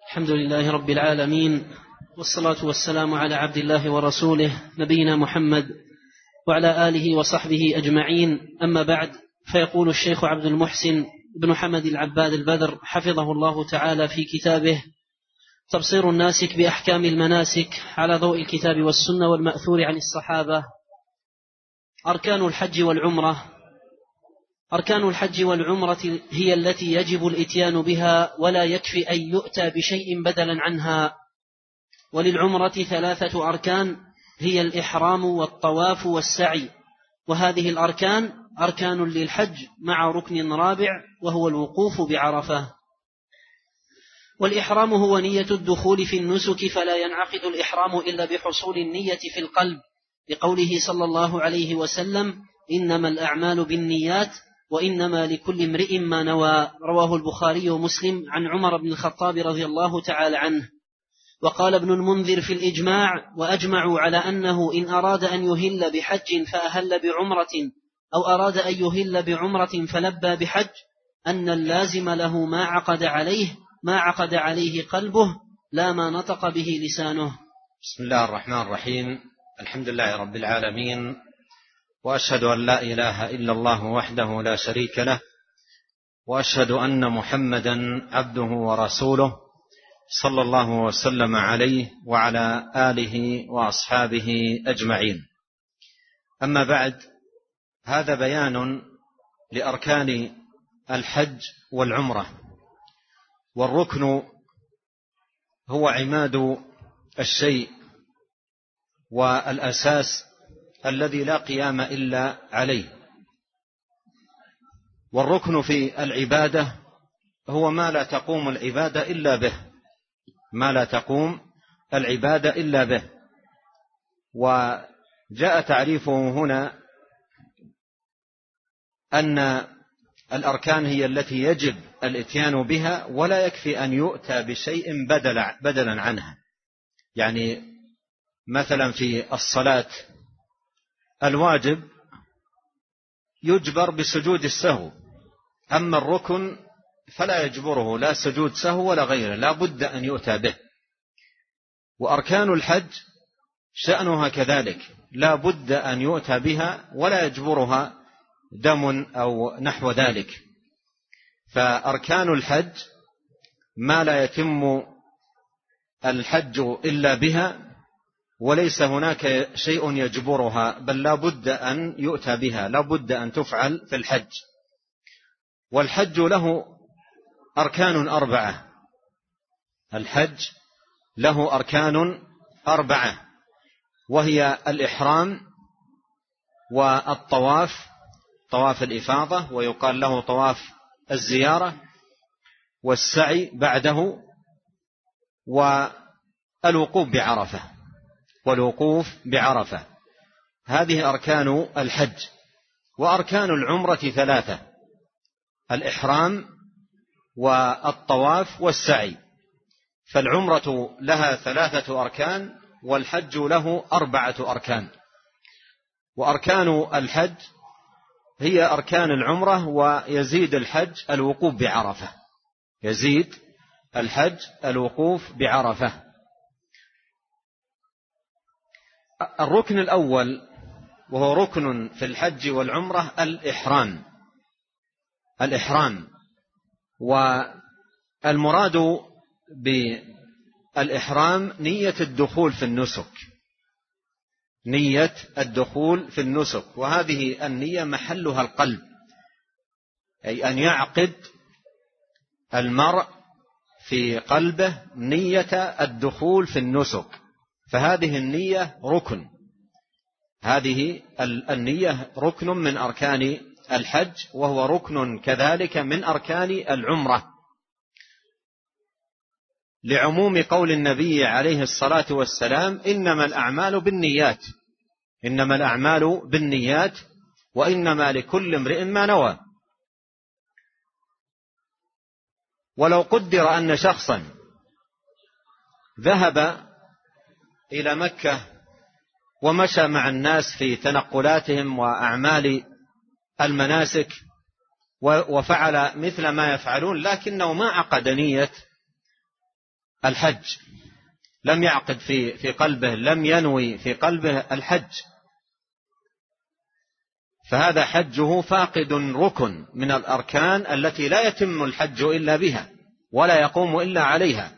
الحمد لله رب العالمين، والصلاة والسلام على عبد الله ورسوله نبينا محمد وعلى آله وصحبه أجمعين. أما بعد، فيقول الشيخ عبد المحسن بن حمد العباد البدر حفظه الله تعالى في كتابه تبصير الناسك بأحكام المناسك على ضوء الكتاب والسنة والمأثور عن الصحابة: أركان الحج والعمرة هي التي يجب الإتيان بها، ولا يكفي أن يؤتى بشيء بدلا عنها. وللعمرة 3 أركان، هي الإحرام والطواف والسعي، وهذه الأركان أركان للحج مع ركن رابع وهو الوقوف بعرفة. والإحرام هو نية الدخول في النسك، فلا ينعقد الإحرام إلا بحصول النية في القلب، لقوله صلى الله عليه وسلم: إنما الأعمال بالنيات وإنما لكل امرئ ما نوى. رواه البخاري ومسلم عن عمر بن الخطاب رضي الله تعالى عنه. وقال ابن المنذر في الإجماع: وأجمعوا على أنه إن أراد أن يهل بحج فأهل بعمرة، أو أراد أن يهل بعمرة فلبى بحج، أن اللازم له ما عقد عليه قلبه، لا ما نطق به لسانه. بسم الله الرحمن الرحيم. الحمد لله رب العالمين، وأشهد أن لا إله إلا الله وحده لا شريك له، وأشهد أن محمدا عبده ورسوله، صلى الله وسلم عليه وعلى آله وأصحابه أجمعين. أما بعد، هذا بيان لأركان الحج والعمرة. والركن هو عماد الشيء والأساس الذي لا قيام إلا عليه. والركن في العبادة هو ما لا تقوم العبادة إلا به، وجاء تعريفه هنا أن الأركان هي التي يجب الإتيان بها، ولا يكفي أن يؤتى بشيء بدلا عنها. يعني مثلا في الصلاة الواجب يجبر بسجود السهو، أما الركن فلا يجبره لا سجود سهو ولا غيره، لا بد أن يؤتى به. وأركان الحج شأنها كذلك، لا بد أن يؤتى بها ولا يجبرها دم أو نحو ذلك. فأركان الحج ما لا يتم الحج إلا بها، وليس هناك شيء يجبرها، بل لا بد أن يؤتى بها، لا بد أن تفعل في الحج. والحج له أركان 4. الحج له أركان 4، وهي الإحرام والطواف، طواف الإفاضة ويقال له طواف الزيارة، والسعي بعده، والوقوف بعرفة. هذه أركان الحج. وأركان العمرة 3: الإحرام والطواف والسعي. فالعمرة لها 3 أركان، والحج له 4 أركان. وأركان الحج هي أركان العمرة، ويزيد الحج الوقوف بعرفة. الركن الأول وهو ركن في الحج والعمرة الإحرام. والمراد بالإحرام نية الدخول في النسك، وهذه النية محلها القلب، أي أن يعقد المرء في قلبه نية الدخول في النسك، فهذه النية ركن. هذه النية ركن من أركان الحج، وهو ركن كذلك من أركان العمرة، لعموم قول النبي عليه الصلاة والسلام: إنما الأعمال بالنيات وإنما لكل امرئ ما نوى. ولو قدر أن شخصا ذهب إلى مكة ومشى مع الناس في تنقلاتهم وأعمال المناسك وفعل مثل ما يفعلون، لكنه ما عقد نية الحج، لم يعقد في قلبه، لم ينوي في قلبه الحج، فهذا حجه فاقد ركن من الأركان التي لا يتم الحج إلا بها ولا يقوم إلا عليها.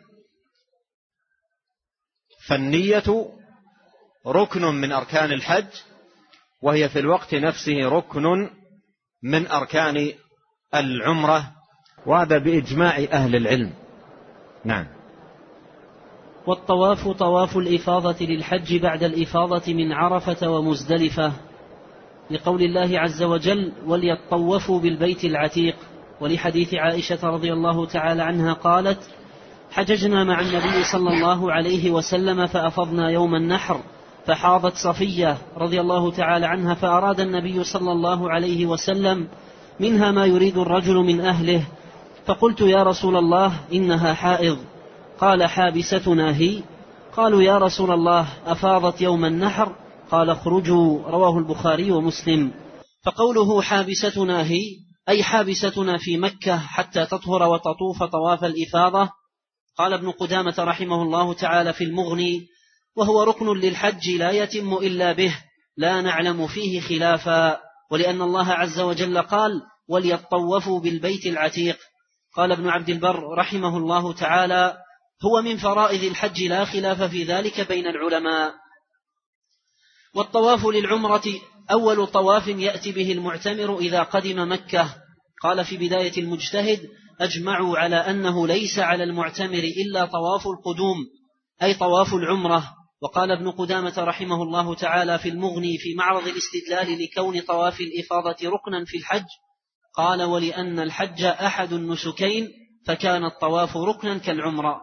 فالنية ركن من أركان الحج، وهي في الوقت نفسه ركن من أركان العمرة، وهذا بإجماع أهل العلم. نعم. والطواف طواف الإفاضة للحج بعد الإفاضة من عرفة ومزدلفة، لقول الله عز وجل: وليطوفوا بالبيت العتيق، ولحديث عائشة رضي الله تعالى عنها قالت: حججنا مع النبي صلى الله عليه وسلم فأفضنا يوم النحر، فحاضت صفية رضي الله تعالى عنها، فأراد النبي صلى الله عليه وسلم منها ما يريد الرجل من أهله، فقلت: يا رسول الله إنها حائض. قال: حابستنا هي؟ قالوا: يا رسول الله أفاضت يوم النحر؟ قال: اخرجوا. رواه البخاري ومسلم. فقوله حابستنا هي أي حابستنا في مكة حتى تطهر وتطوف طواف الإفاضة. قال ابن قدامة رحمه الله تعالى في المغني: وهو ركن للحج لا يتم إلا به، لا نعلم فيه خلافا، ولأن الله عز وجل قال: وليطوفوا بالبيت العتيق. قال ابن عبد البر رحمه الله تعالى: هو من فرائض الحج لا خلاف في ذلك بين العلماء. والطواف للعمرة أول طواف يأتي به المعتمر إذا قدم مكة. قال في بداية المجتهد: أجمعوا على أنه ليس على المعتمر إلا طواف القدوم، أي طواف العمرة. وقال ابن قدامة رحمه الله تعالى في المغني في معرض الاستدلال لكون طواف الإفاضة ركنا في الحج، قال: ولأن الحج أحد النسكين فكان الطواف ركنا كالعمرة.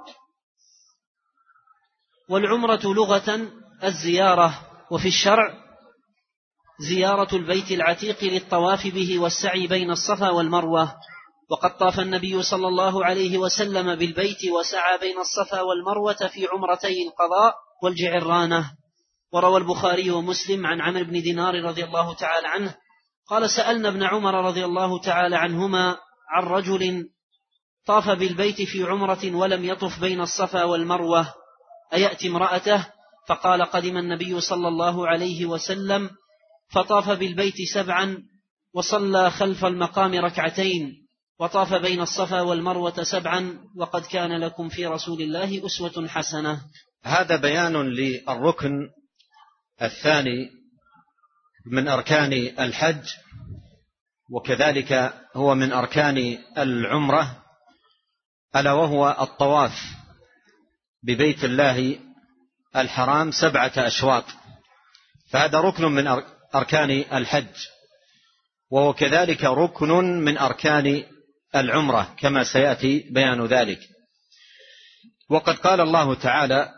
والعمرة لغة الزيارة، وفي الشرع زيارة البيت العتيق للطواف به والسعي بين الصفا والمروة. وقد طاف النبي صلى الله عليه وسلم بالبيت وسعى بين الصفا والمروة في عمرتي القضاء والجعرانة. وروى البخاري ومسلم عن عمرو بن دينار رضي الله تعالى عنه قال: سألنا ابن عمر رضي الله تعالى عنهما عن رجل طاف بالبيت في عمرة ولم يطف بين الصفا والمروة أيأتي امرأته؟ فقال: قدم النبي صلى الله عليه وسلم فطاف بالبيت 7 وصلى خلف المقام 2 وطاف بين الصفا والمروة 7 وقد كان لكم في رسول الله أسوة حسنة. هذا بيان للركن الثاني من أركان الحج، وكذلك هو من أركان العمرة، ألا وهو الطواف ببيت الله الحرام 7 أشواط، فهذا ركن من أركان الحج، وهو كذلك ركن من أركان العمرة كما سيأتي بيان ذلك. وقد قال الله تعالى: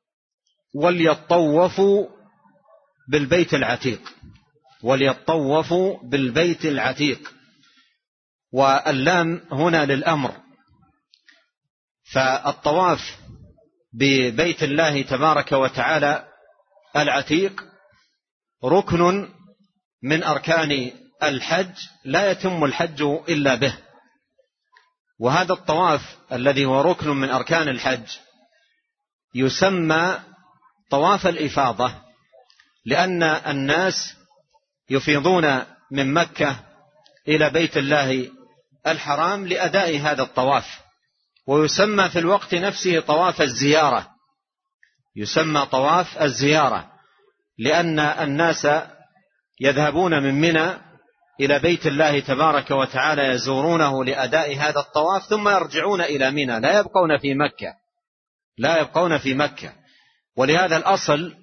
وليطوفوا بالبيت العتيق، وليطوفوا بالبيت العتيق، واللام هنا للأمر. فالطواف ببيت الله تبارك وتعالى العتيق ركن من أركان الحج لا يتم الحج إلا به. وهذا الطواف الذي هو ركن من أركان الحج يسمى طواف الإفاضة، لأن الناس يفيضون من مكة إلى بيت الله الحرام لأداء هذا الطواف، ويسمى في الوقت نفسه طواف الزيارة، يسمى طواف الزيارة، لأن الناس يذهبون من منى إلى بيت الله تبارك وتعالى يزورونه لأداء هذا الطواف، ثم يرجعون إلى منى، لا يبقون في مكة. ولهذا الأصل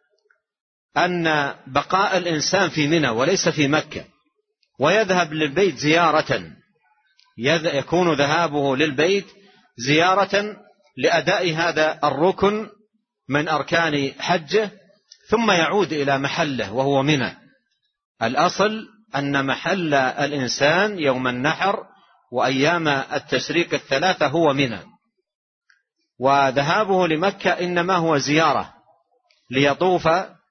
أن بقاء الإنسان في منى وليس في مكة، ويذهب للبيت زيارة، يكون ذهابه للبيت زيارة لأداء هذا الركن من أركان حجه، ثم يعود إلى محله وهو منى. الأصل أن محل الإنسان يوم النحر وأيام التشريق 3 هو منى، وذهابه لمكة إنما هو زيارة ليطوف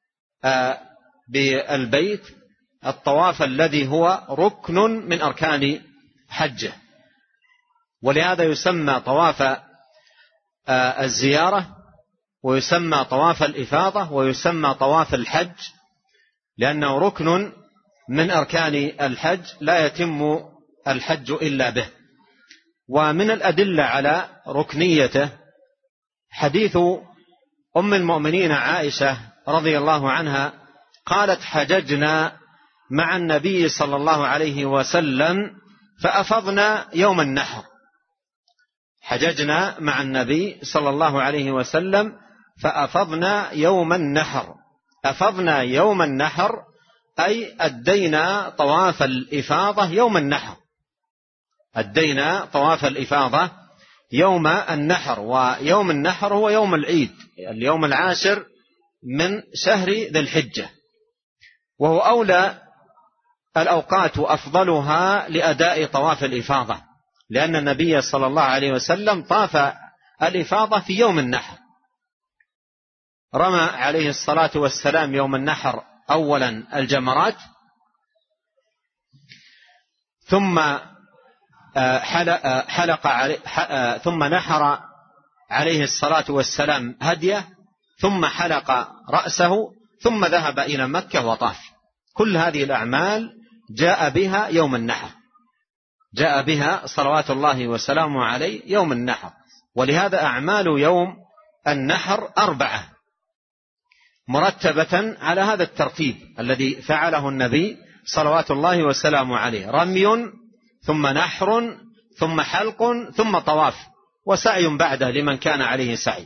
بالبيت الطواف الذي هو ركن من أركان حجه. ولهذا يسمى طواف الزيارة، ويسمى طواف الإفاضة، ويسمى طواف الحج، لأنه ركن من أركان الحج لا يتم الحج إلا به. ومن الأدلة على ركنيته حديث أم المؤمنين عائشة رضي الله عنها قالت: حججنا مع النبي صلى الله عليه وسلم فأفضنا يوم النحر. حججنا مع النبي صلى الله عليه وسلم فأفضنا يوم النحر. أفضنا يوم النحر أي أدينا طواف الإفاضة يوم النحر، أدينا طواف الإفاضة يوم النحر. ويوم النحر هو يوم العيد، اليوم العاشر من شهر ذي الحجة، وهو أولى الأوقات وأفضلها لأداء طواف الإفاضة، لأن النبي صلى الله عليه وسلم طاف الإفاضة في يوم النحر. رمى عليه الصلاة والسلام يوم النحر أولا الجمرات، ثم ثم نحر عليه الصلاة والسلام هديه، ثم حلق رأسه، ثم ذهب إلى مكة وطاف. كل هذه الأعمال جاء بها يوم النحر، جاء بها صلوات الله وسلامه عليه يوم النحر. ولهذا أعمال يوم النحر 4 مرتبة على هذا الترتيب الذي فعله النبي صلوات الله وسلامه عليه: رمي، ثم نحر، ثم حلق، ثم طواف، وسعي بعده لمن كان عليه سعي.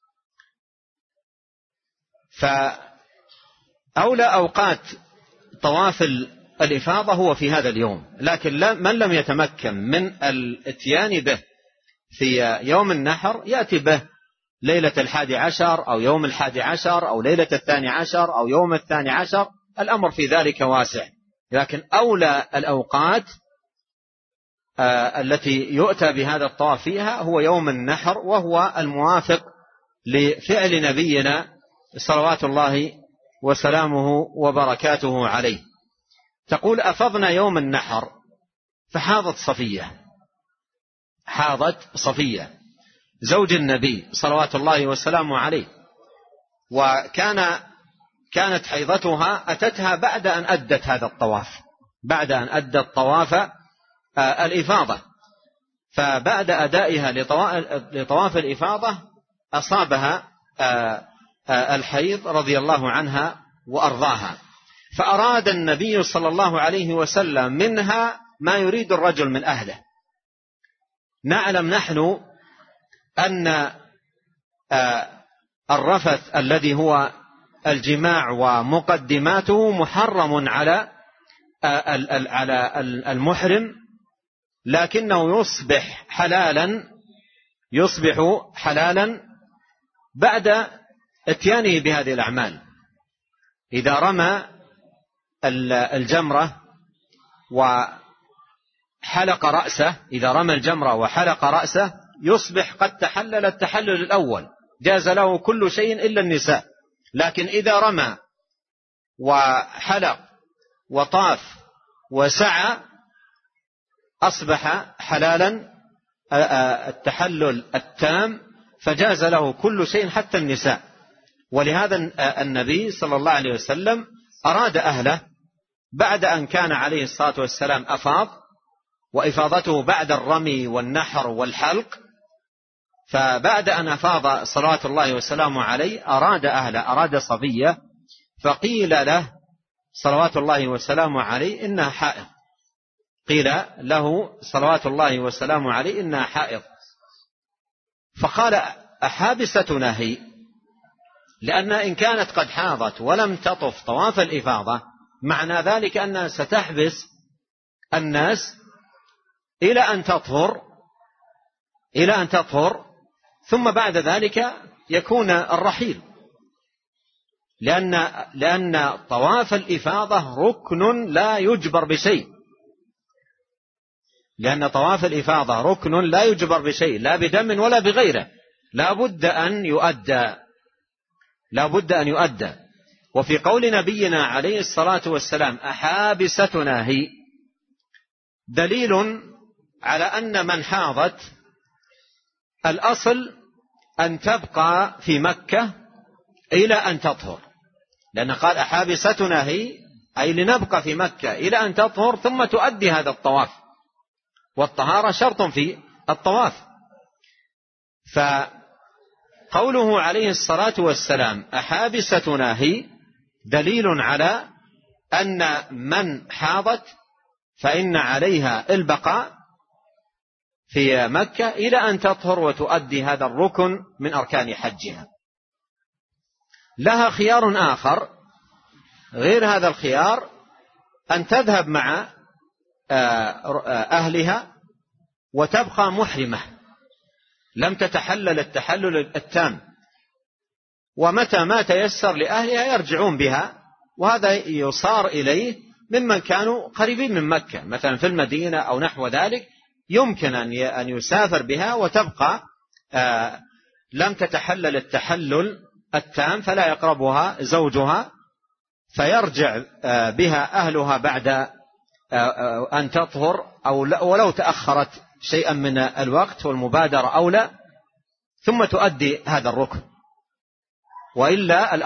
فأولى أوقات طواف الإفاضة هو في هذا اليوم، لكن من لم يتمكن من الاتيان به في يوم النحر يأتي به ليلة 11 أو يوم 11 أو ليلة 12 أو يوم 12. الأمر في ذلك واسع، لكن أولى الأوقات التي يؤتى بهذا الطواف فيها هو يوم النحر، وهو الموافق لفعل نبينا صلوات الله وسلامه وبركاته عليه. تقول: أفضنا يوم النحر، فحاضت صفية، حاضت صفية زوج النبي صلوات الله وسلامه عليه، وكانت حيضتها أتتها بعد أن أدت هذا الطواف، بعد أن أدت طواف الإفاضة. فبعد أدائها لطواف الإفاضة أصابها الحيض رضي الله عنها وأرضاها، فأراد النبي صلى الله عليه وسلم منها ما يريد الرجل من أهله. نعلم نحن أن الرفث الذي هو الجماع ومقدماته محرم على المحرم، لكنه يصبح حلالا بعد اتيانه بهذه الأعمال. إذا رمى الجمرة وحلق رأسه، إذا رمى الجمرة وحلق رأسه يصبح قد تحلل التحلل الأول، جاز له كل شيء إلا النساء. لكن إذا رمى وحلق وطاف وسعى أصبح حلالا التحلل التام، فجاز له كل شيء حتى النساء. ولهذا النبي صلى الله عليه وسلم أراد أهله بعد أن كان عليه الصلاة والسلام أفاض، وإفاضته بعد الرمي والنحر والحلق، فبعد أن أفاض صلوات الله وسلامه عليه أراد أهله، أراد صفية، فقيل له صلوات الله وسلامه عليه إنها حائض، قيل له صلوات الله وسلامه عليه إنها حائض. فقال: أحابستنا هي؟ لأن إن كانت قد حاضت ولم تطف طواف الإفاضة معنى ذلك أنها ستحبس الناس إلى أن تطهر ثم بعد ذلك يكون الرحيل، لأن طواف الإفاضة ركن لا يجبر بشيء، لأن طواف الإفاضة ركن لا يجبر بشيء، لا بدم ولا بغيره، لا بد أن يؤدى. وفي قول نبينا عليه الصلاة والسلام: أحابستنا هي؟ دليل على أن من حاضت الأصل أن تبقى في مكة إلى أن تطهر، لأن قال أحابستنا هي، أي لنبقى في مكة إلى أن تطهر ثم تؤدي هذا الطواف، والطهارة شرط في الطواف. فقوله عليه الصلاة والسلام أحابستنا هي دليل على أن من حاضت فإن عليها البقاء في مكة إلى أن تطهر وتؤدي هذا الركن من أركان حجها. لها خيار آخر غير هذا الخيار، أن تذهب مع أهلها وتبقى محرمة لم تتحلل التحلل التام، ومتى ما تيسر لأهلها يرجعون بها، وهذا يصار إليه ممن كانوا قريبين من مكة مثلا في المدينة أو نحو ذلك، يمكن أن يسافر بها وتبقى لم تتحلل التحلل التام فلا يقربها زوجها، فيرجع بها أهلها بعد أن تطهر أو ولو تأخرت شيئا من الوقت والمبادرة أولى، ثم تؤدي هذا الركن. وإلا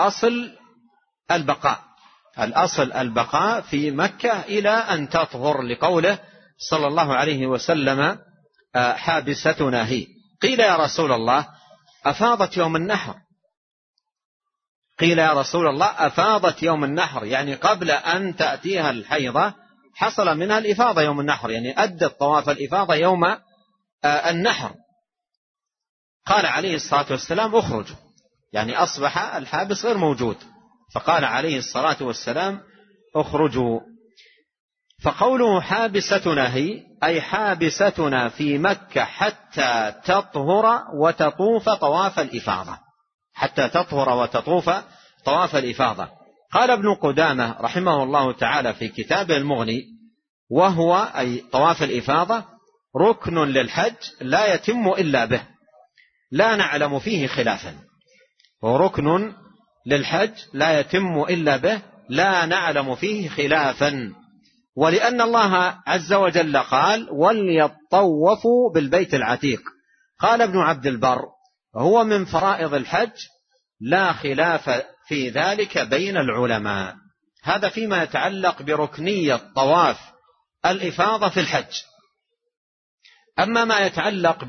الأصل البقاء في مكة إلى أن تطهر، لقوله صلى الله عليه وسلم حابستنا هي. قيل يا رسول الله أفاضت يوم النحر، قيل يا رسول الله أفاضت يوم النحر، يعني قبل أن تأتيها الحيضة حصل منها الإفاضة يوم النحر، يعني أدت طواف الإفاضة يوم النحر. قال عليه الصلاة والسلام اخرجوا، يعني أصبح الحابس غير موجود، فقال عليه الصلاة والسلام اخرجوا. فقوله حابستنا هي أي حابستنا في مكة حتى تطهر وتطوف طواف الإفاضة، حتى تطهر وتطوف طواف الإفاضة. قال ابن قدامة رحمه الله تعالى في كتابه المغني وهو أي طواف الإفاضة ركن للحج لا يتم إلا به، لا نعلم فيه خلافا، وركن للحج لا يتم إلا به لا نعلم فيه خلافا. ولأن الله عز وجل قال وليطوفوا بالبيت العتيق. قال ابن عبد البر هو من فرائض الحج لا خلاف في ذلك بين العلماء. هذا فيما يتعلق بركنية طواف الإفاضة في الحج. أما ما يتعلق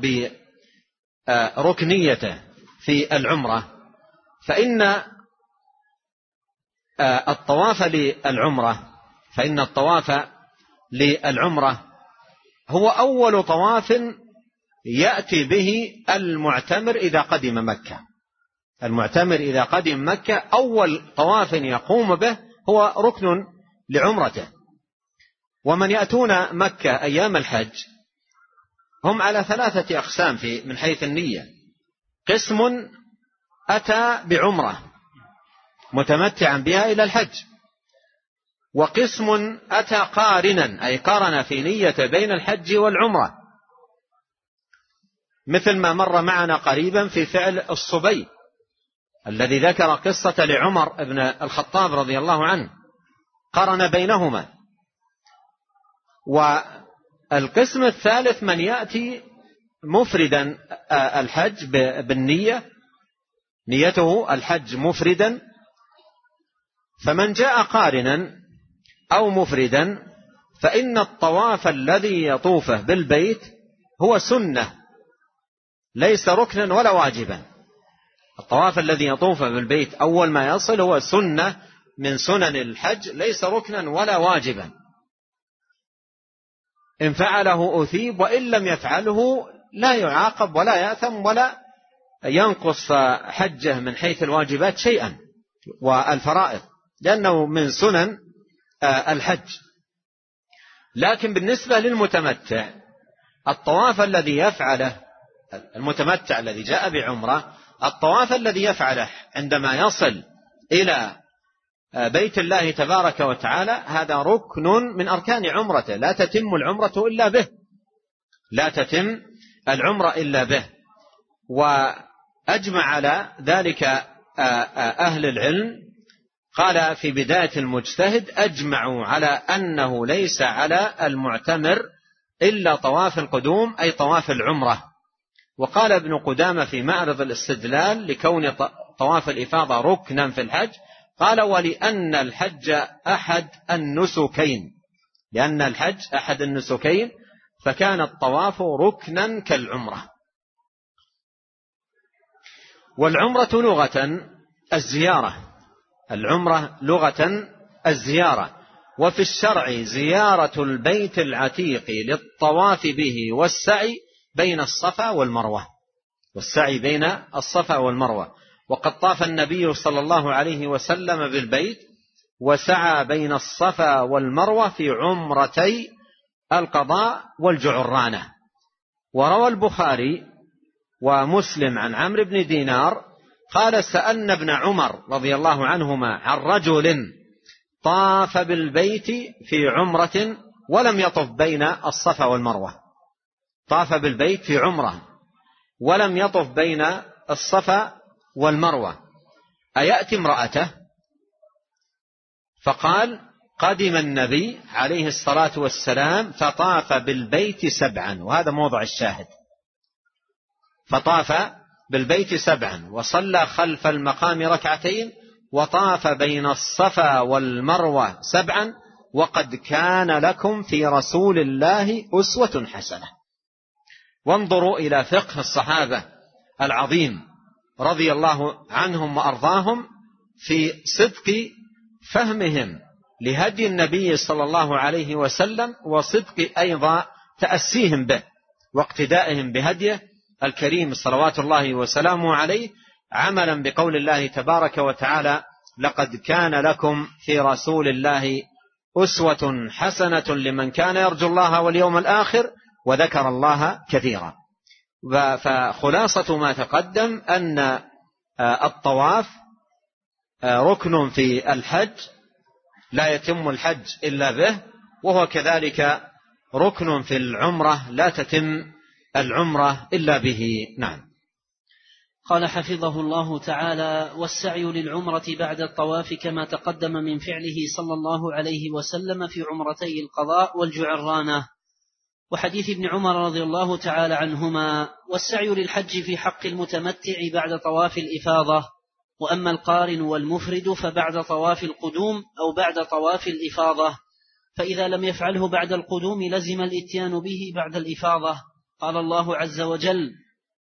بركنيته في العمرة فإن الطواف للعمرة هو أول طواف يأتي به المعتمر إذا قدم مكة. المعتمر إذا قدم مكة أول طواف يقوم به هو ركن لعمرته. ومن يأتون مكة أيام الحج هم على 3 أقسام من حيث النية. قسم أتى بعمرة متمتعا بها إلى الحج، وقسم أتى قارنا أي قارن في نية بين الحج والعمرة، مثل ما مر معنا قريبا في فعل الصبي الذي ذكر قصة لعمر بن الخطاب رضي الله عنه، قارن بينهما. والقسم الثالث من يأتي مفردا الحج بالنية، نيته الحج مفردا، فمن جاء قارنا أو مفردا فإن الطواف الذي يطوفه بالبيت هو سنة ليس ركنا ولا واجبا. الطواف الذي يطوفه بالبيت أول ما يصل هو سنة من سنن الحج ليس ركنا ولا واجبا، إن فعله أثيب وإن لم يفعله لا يعاقب ولا يأثم ولا ينقص حجه من حيث الواجبات شيئا والفرائض، لأنه من سنن الحج. لكن بالنسبة للمتمتع الطواف الذي يفعله المتمتع الذي جاء بعمرة، الطواف الذي يفعله عندما يصل إلى بيت الله تبارك وتعالى هذا ركن من أركان عمرته، لا تتم العمرة إلا به، لا تتم العمرة إلا به. وأجمع على ذلك أهل العلم، قال في بداية المجتهد أجمعوا على أنه ليس على المعتمر إلا طواف القدوم أي طواف العمرة، وقال ابن قدامة في معرض الاستدلال لكون طواف الإفاضة ركنا في الحج، قال ولأن الحج أحد النسكين، لأن الحج أحد النسكين فكان الطواف ركنا كالعمرة. والعمرة لغة الزيارة، العمرة لغة الزيارة، وفي الشرع زيارة البيت العتيق للطواف به والسعي بين الصفا والمروة، والسعي بين الصفا والمروة. وقد طاف النبي صلى الله عليه وسلم بالبيت وسعى بين الصفا والمروة في عمرتي القضاء والجعرانة. وروى البخاري ومسلم عن عمرو بن دينار قال سألنا ابن عمر رضي الله عنهما عن رجل طاف بالبيت في عمرة ولم يطف بين الصفا والمروة، طاف بالبيت في عمرة ولم يطف بين الصفا والمروة، أيأتي امرأته؟ فقال قدم النبي عليه الصلاة والسلام فطاف بالبيت 7، وهذا موضع الشاهد، فطاف بالبيت 7 وصلى خلف المقام 2 وطاف بين الصفا والمروة 7، وقد كان لكم في رسول الله أسوة حسنة. وانظروا إلى فقه الصحابة العظيم رضي الله عنهم وأرضاهم في صدق فهمهم لهدي النبي صلى الله عليه وسلم، وصدق أيضا تأسيهم به واقتدائهم بهديه الكريم صلوات الله وسلامه عليه، عملا بقول الله تبارك وتعالى لقد كان لكم في رسول الله أسوة حسنة لمن كان يرجو الله واليوم الآخر وذكر الله كثيرا. فخلاصة ما تقدم أن الطواف ركن في الحج لا يتم الحج إلا به، وهو كذلك ركن في العمرة لا تتم العمرة إلا به. نعم. قال حفظه الله تعالى: والسعي للعمرة بعد الطواف كما تقدم من فعله صلى الله عليه وسلم في عمرتي القضاء والجعرانة. وحديث ابن عمر رضي الله تعالى عنهما: والسعي للحج في حق المتمتع بعد طواف الإفاضة، وأما القارن والمفرد فبعد طواف القدوم أو بعد طواف الإفاضة، فإذا لم يفعله بعد القدوم لزم الإتيان به بعد الإفاضة. قال الله عز وجل: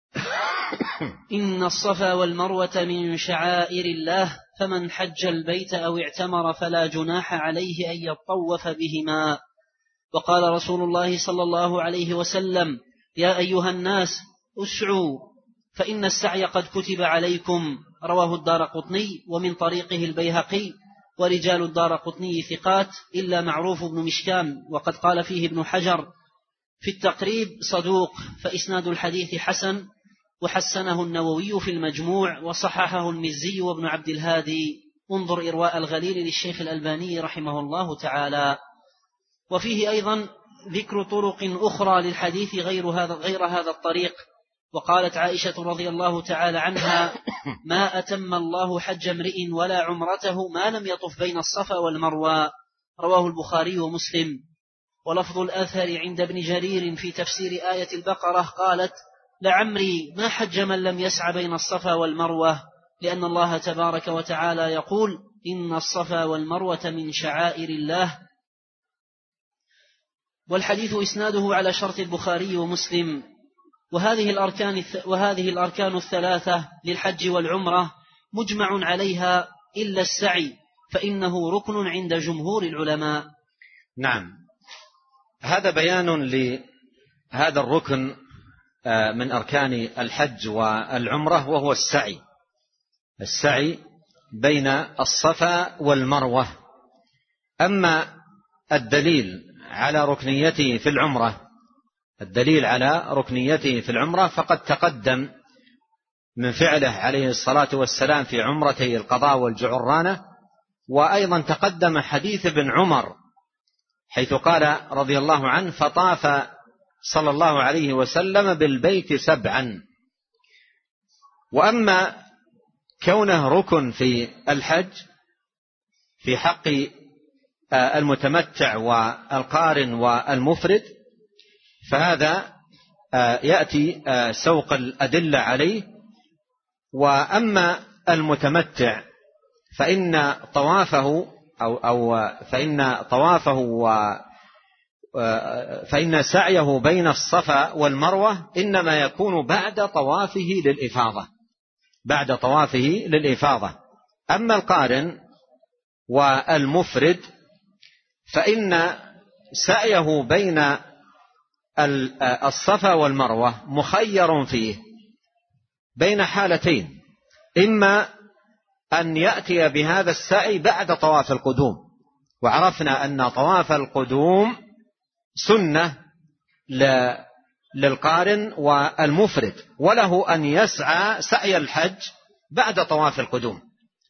إن الصفا والمروة من شعائر الله فمن حج البيت أو اعتمر فلا جناح عليه أن يطوف بهما. وقال رسول الله صلى الله عليه وسلم: يا أيها الناس اسعوا فإن السعي قد كتب عليكم. رواه الدارقطني ومن طريقه البيهقي، ورجال الدارقطني ثقات إلا معروف بن مشكام، وقد قال فيه ابن حجر في التقريب صدوق، فإسناد الحديث حسن، وحسنه النووي في المجموع، وصححه المزي وابن عبد الهادي. انظر إرواء الغليل للشيخ الألباني رحمه الله تعالى. وفيه أيضا ذكر طرق أخرى للحديث غير هذا الطريق. وقالت عائشة رضي الله تعالى عنها: ما أتم الله حج امرئ ولا عمرته ما لم يطف بين الصفا والمروة. رواه البخاري ومسلم. ولفظ الأثر عند ابن جرير في تفسير آية البقرة قالت: لعمري ما حج من لم يسع بين الصفا والمروة، لأن الله تبارك وتعالى يقول: إن الصفا والمروة من شعائر الله. والحديث إسناده على شرط البخاري ومسلم. وهذه الأركان الثلاثة للحج والعمرة مجمع عليها إلا السعي، فإنه ركن عند جمهور العلماء. نعم. هذا بيان لهذا الركن من أركان الحج والعمرة، وهو السعي بين الصفا والمروة. أما الدليل على ركنيته في العمرة فقد تقدم من فعله عليه الصلاة والسلام في عمرتي القضاء والجعرانة. وأيضا تقدم حديث ابن عمر حيث قال رضي الله عنه: فطاف صلى الله عليه وسلم بالبيت 7. وأما كونه ركن في الحج في حق المتمتع والقارن والمفرد فهذا يأتي سوق الأدلة عليه. وأما المتمتع فإن فإن سعيه بين الصفا والمروة إنما يكون بعد طوافه للإفاضة. أما القارن والمفرد فإن سعيه بين الصفا والمروة مخير فيه بين حالتين: إما أن يأتي بهذا السعي بعد طواف القدوم، وعرفنا أن طواف القدوم سنة للقارن والمفرد، وله أن يسعى سعي الحج بعد طواف القدوم،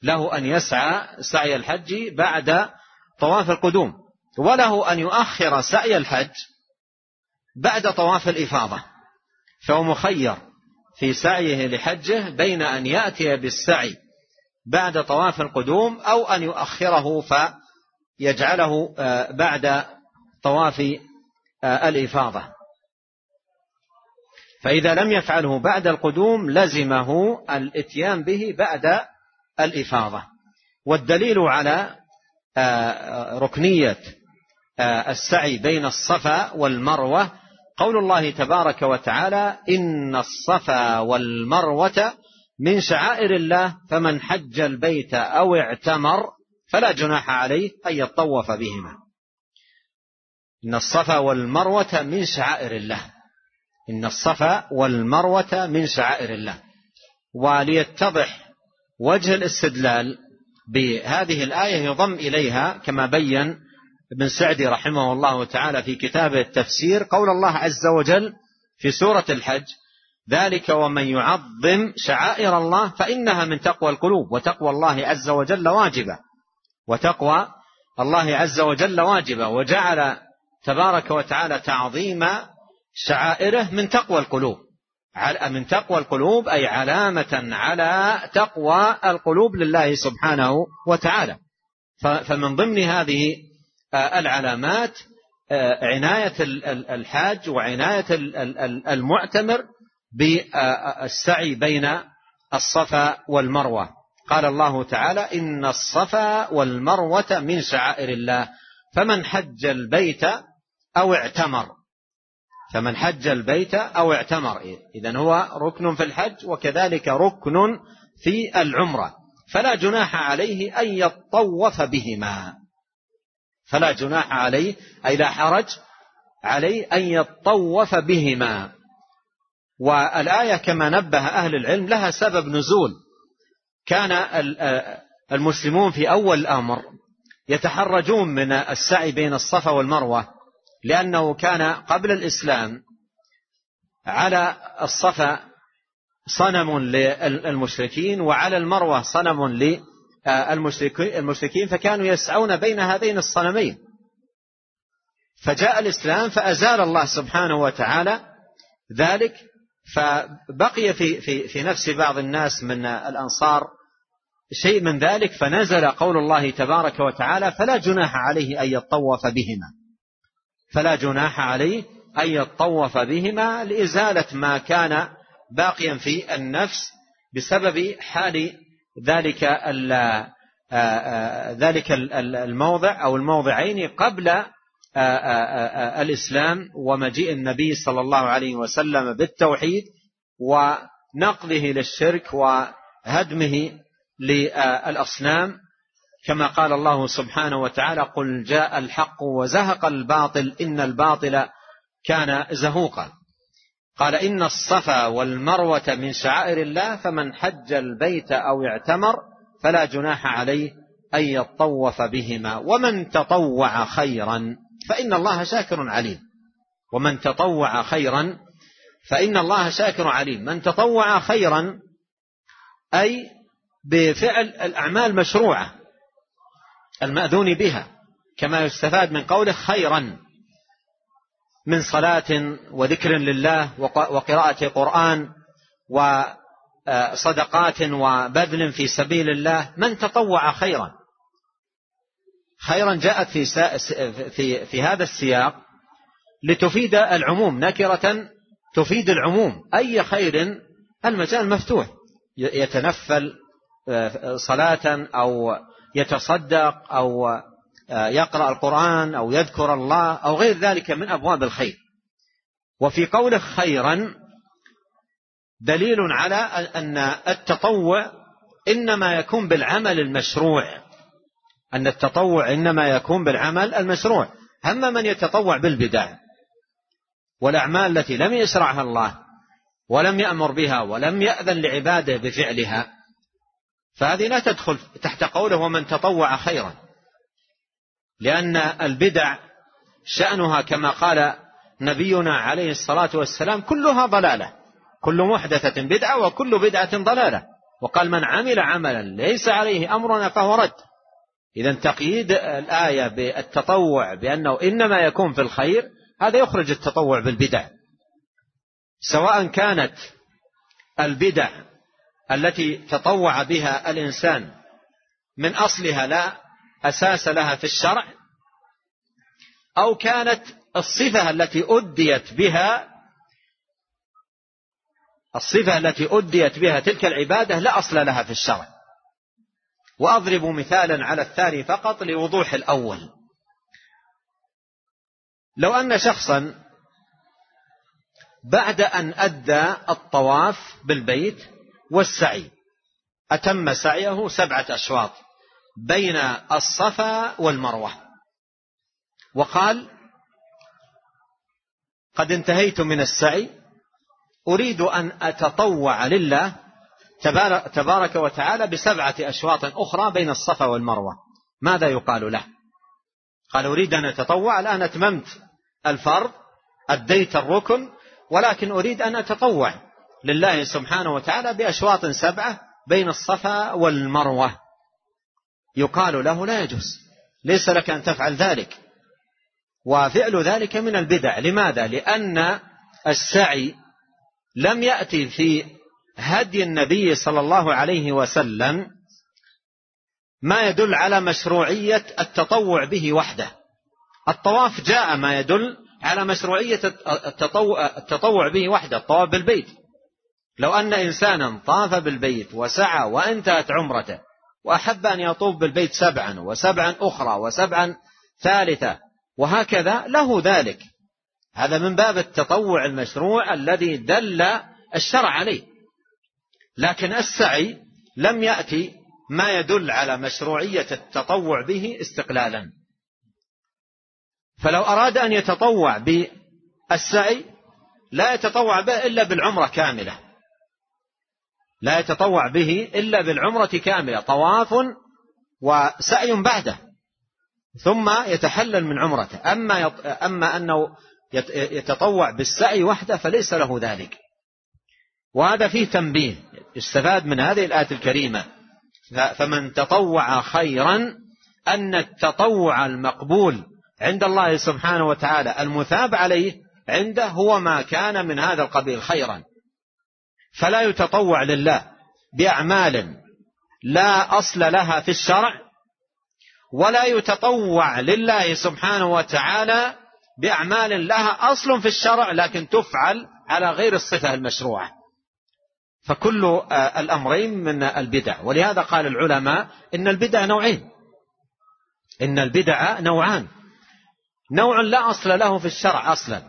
وله أن يؤخر سعي الحج بعد طواف الإفاضة، فهو مخير في سعيه لحجه بين أن يأتي بالسعي بعد طواف القدوم أو أن يؤخره فيجعله بعد طواف الإفاضة. فإذا لم يفعله بعد القدوم لزمه الاتيان به بعد الإفاضة. والدليل على ركنية السعي بين الصفا والمروة قول الله تبارك وتعالى: إن الصفا والمروة من شعائر الله فمن حج البيت أو اعتمر فلا جناح عليه أن يطوف بهما. إن الصفا والمروة من شعائر الله. وليتضح وجه الاستدلال بهذه الآية يضم إليها كما بين ابن سعدي رحمه الله تعالى في كتابه التفسير قول الله عز وجل في سورة الحج: ذلك ومن يعظم شعائر الله فإنها من تقوى القلوب وتقوى الله عز وجل واجبة. وجعل تبارك وتعالى تعظيم شعائره من تقوى القلوب أي علامة على تقوى القلوب لله سبحانه وتعالى. فمن ضمن هذه العلامات عناية الحاج وعناية المعتمر بالسعي بين الصفا والمروة. قال الله تعالى: إن الصفا والمروة من شعائر الله فمن حج البيت أو اعتمر. إذن هو ركن في الحج وكذلك ركن في العمرة، فلا جناح عليه أن يطوف بهما. أي لا حرج عليه أن يطوف بهما. والآية كما نبه أهل العلم لها سبب نزول. كان المسلمون في أول الأمر يتحرجون من السعي بين الصفا والمروة، لأنه كان قبل الإسلام على الصفا صنم للمشركين وعلى المروة صنم للمشركين، فكانوا يسعون بين هذين الصنمين. فجاء الإسلام فأزال الله سبحانه وتعالى ذلك، فبقي في نفس بعض الناس من الأنصار شيء من ذلك، فنزل قول الله تبارك وتعالى: فلا جناح عليه أن يطوف بهما لإزالة ما كان باقيا في النفس بسبب حال ذلك الموضع أو الموضعين قبل الإسلام ومجيء النبي صلى الله عليه وسلم بالتوحيد ونقضه للشرك وهدمه للأصنام، كما قال الله سبحانه وتعالى: قل جاء الحق وزهق الباطل إن الباطل كان زهوقا. قال: إن الصفا والمروة من شعائر الله فمن حج البيت أو اعتمر فلا جناح عليه أن يطوف بهما ومن تطوع خيرا فإن الله شاكر عليم. من تطوع خيرا أي بفعل الأعمال مشروعة المأذون بها، كما يستفاد من قوله خيرا من صلاة وذكر لله وقراءة قرآن وصدقات وبذل في سبيل الله. من تطوع خيرا جاءت في هذا السياق لتفيد العموم، نكرة تفيد العموم، أي خير المجال مفتوح، يتنفل صلاة أو يتصدق أو يقرأ القرآن أو يذكر الله أو غير ذلك من أبواب الخير. وفي قوله خيرا دليل على أن التطوع إنما يكون بالعمل المشروع، أن التطوع إنما يكون بالعمل المشروع. أما من يتطوع بالبدع والأعمال التي لم يشرعها الله ولم يأمر بها ولم يأذن لعباده بفعلها، فهذه لا تدخل تحت قوله ومن تطوع خيرا، لأن البدع شأنها كما قال نبينا عليه الصلاة والسلام كلها ضلالة، كل محدثة بدعة وكل بدعة ضلالة، وقال من عمل عملا ليس عليه أمرنا فهو رد. إذن تقييد الآية بالتطوع بأنه إنما يكون في الخير هذا يخرج التطوع بالبدع، سواء كانت البدع التي تطوع بها الإنسان من أصلها لا أساس لها في الشرع، أو كانت الصفة التي أديت بها تلك العبادة لا أصل لها في الشرع. وأضرب مثالا على الثاني فقط لوضوح الأول. لو أن شخصا بعد أن أدى الطواف بالبيت والسعي أتم سعيه 7 أشواط بين الصفا والمروة، وقال قد انتهيت من السعي، أريد أن أتطوع لله تبارك وتعالى ب7 أشواط أخرى بين الصفا والمروة، ماذا يقال له؟ قال أريد أن أتطوع، الآن أتممت الفرض أديت الركن، ولكن أريد أن أتطوع لله سبحانه وتعالى بأشواط 7 بين الصفا والمروة. يقال له لا يجوز، ليس لك أن تفعل ذلك، وفعل ذلك من البدع. لماذا؟ لأن السعي لم يأتي في هدي النبي صلى الله عليه وسلم ما يدل على مشروعية التطوع به وحده. الطواف جاء ما يدل على مشروعية التطوع به وحده، الطواف بالبيت. لو أن إنسانا طاف بالبيت وسعى وانتهت عمرته وأحب أن يطوف بالبيت 7 و7 أخرى و7 ثالثة وهكذا له ذلك، هذا من باب التطوع المشروع الذي دل الشرع عليه. لكن السعي لم يأتي ما يدل على مشروعية التطوع به استقلالا، فلو أراد أن يتطوع بالسعي لا يتطوع به إلا بالعمرة كاملة، لا يتطوع به إلا بالعمرة كاملة، طواف وسعي بعده ثم يتحلل من عمرته. أما أنه يتطوع بالسعي وحده فليس له ذلك. وهذا فيه تنبيه استفاد من هذه الآية الكريمة، فمن تطوع خيرا، أن التطوع المقبول عند الله سبحانه وتعالى المثاب عليه عنده هو ما كان من هذا القبيل خيرا. فلا يتطوع لله بأعمال لا أصل لها في الشرع، ولا يتطوع لله سبحانه وتعالى بأعمال لها أصل في الشرع لكن تفعل على غير الصفة المشروعة، فكل الأمرين من البدع. ولهذا قال العلماء إن البدع نوعين، إن البدع نوعان، نوع لا أصل له في الشرع أصلا،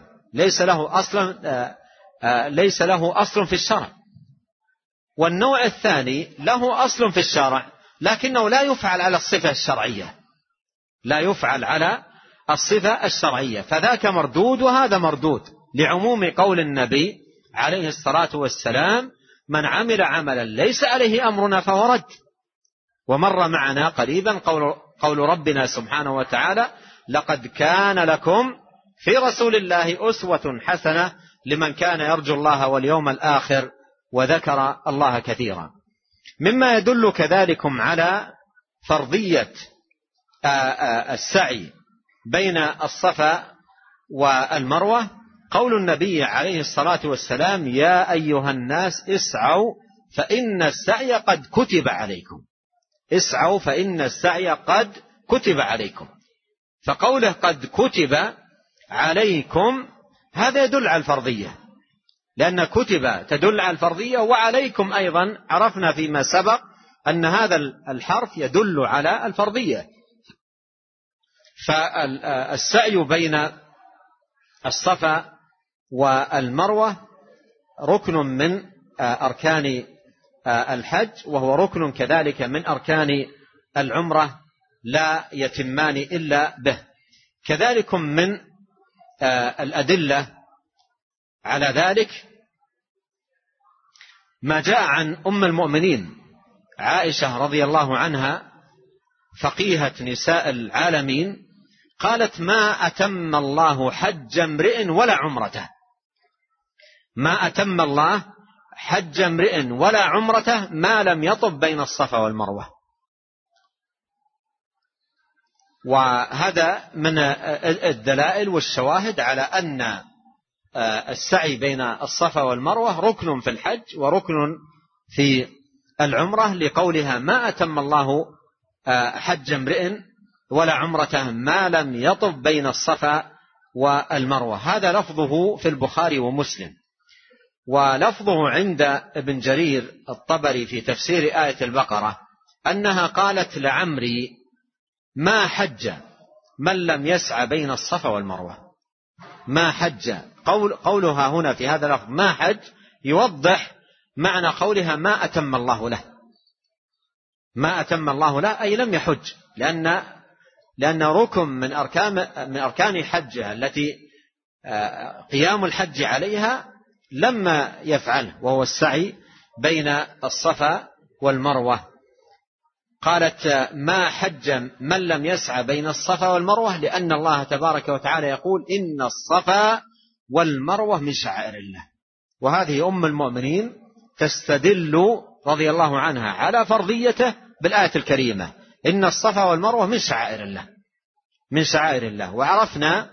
ليس له أصل في الشرع، والنوع الثاني له أصل في الشرع لكنه لا يفعل على الصفة الشرعية، لا يفعل على الصفة الشرعية، فذاك مردود وهذا مردود، لعموم قول النبي عليه الصلاة والسلام من عمل عملا ليس عليه أمرنا فهو رد. ومر معنا قريبا قول ربنا سبحانه وتعالى لقد كان لكم في رسول الله أسوة حسنة لمن كان يرجو الله واليوم الآخر وذكر الله كثيرا. مما يدل كذلكم على فرضية السعي بين الصفا والمروة قول النبي عليه الصلاة والسلام يا أيها الناس اسعوا فإن السعي قد كتب عليكم، اسعوا فإن السعي قد كتب عليكم. فقوله قد كتب عليكم هذا يدل على الفرضية، لأن كتب تدل على الفرضية، وعليكم أيضا عرفنا فيما سبق أن هذا الحرف يدل على الفرضية. فالسعي بين الصفا والمروة ركن من أركان الحج، وهو ركن كذلك من أركان العمرة لا يتمان إلا به. كذلك من الأدلة على ذلك ما جاء عن أم المؤمنين عائشة رضي الله عنها فقيهة نساء العالمين، قالت: ما أتم الله حج امرئ ولا عمرته، ما أتم الله حج امرئ ولا عمرته ما لم يطب بين الصفا والمروة. وهذا من الدلائل والشواهد على أن السعي بين الصفا والمروة ركن في الحج وركن في العمرة، لقولها: ما أتم الله حج امرئ ولا عمرته ما لم يطب بين الصفا والمروة. هذا لفظه في البخاري ومسلم. ولفظه عند ابن جرير الطبري في تفسير آية البقرة أنها قالت: لعمري ما حج من لم يسعى بين الصفا والمروة. ما حج، قولها هنا في هذا اللفظ ما حج يوضح معنى قولها ما أتم الله له. ما أتم الله له أي لم يحج، لأن ركن من أركان حجها التي قيام الحج عليها لما يفعل، وهو السعي بين الصفا والمروة. قالت: ما حج من لم يسعى بين الصفا والمروة، لأن الله تبارك وتعالى يقول: إن الصفا والمروة من شعائر الله. وهذه أم المؤمنين تستدل رضي الله عنها على فرضيته بالآية الكريمة: إن الصفا والمروة من شعائر الله، من شعائر الله. وعرفنا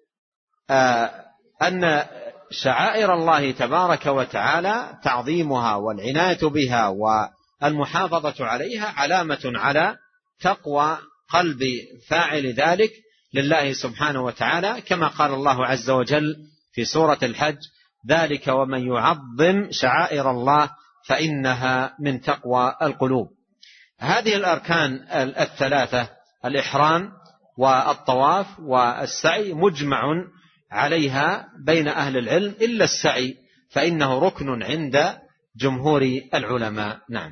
أن شعائر الله تبارك وتعالى تعظيمها والعناية بها والمحافظة عليها علامة على تقوى قلب فاعل ذلك لله سبحانه وتعالى، كما قال الله عز وجل في سورة الحج: ذلك ومن يعظم شعائر الله فإنها من تقوى القلوب. هذه الأركان الثلاثة، الإحرام والطواف والسعي، مجمع عليها بين أهل العلم إلا السعي فإنه ركن عند جمهور العلماء. نعم.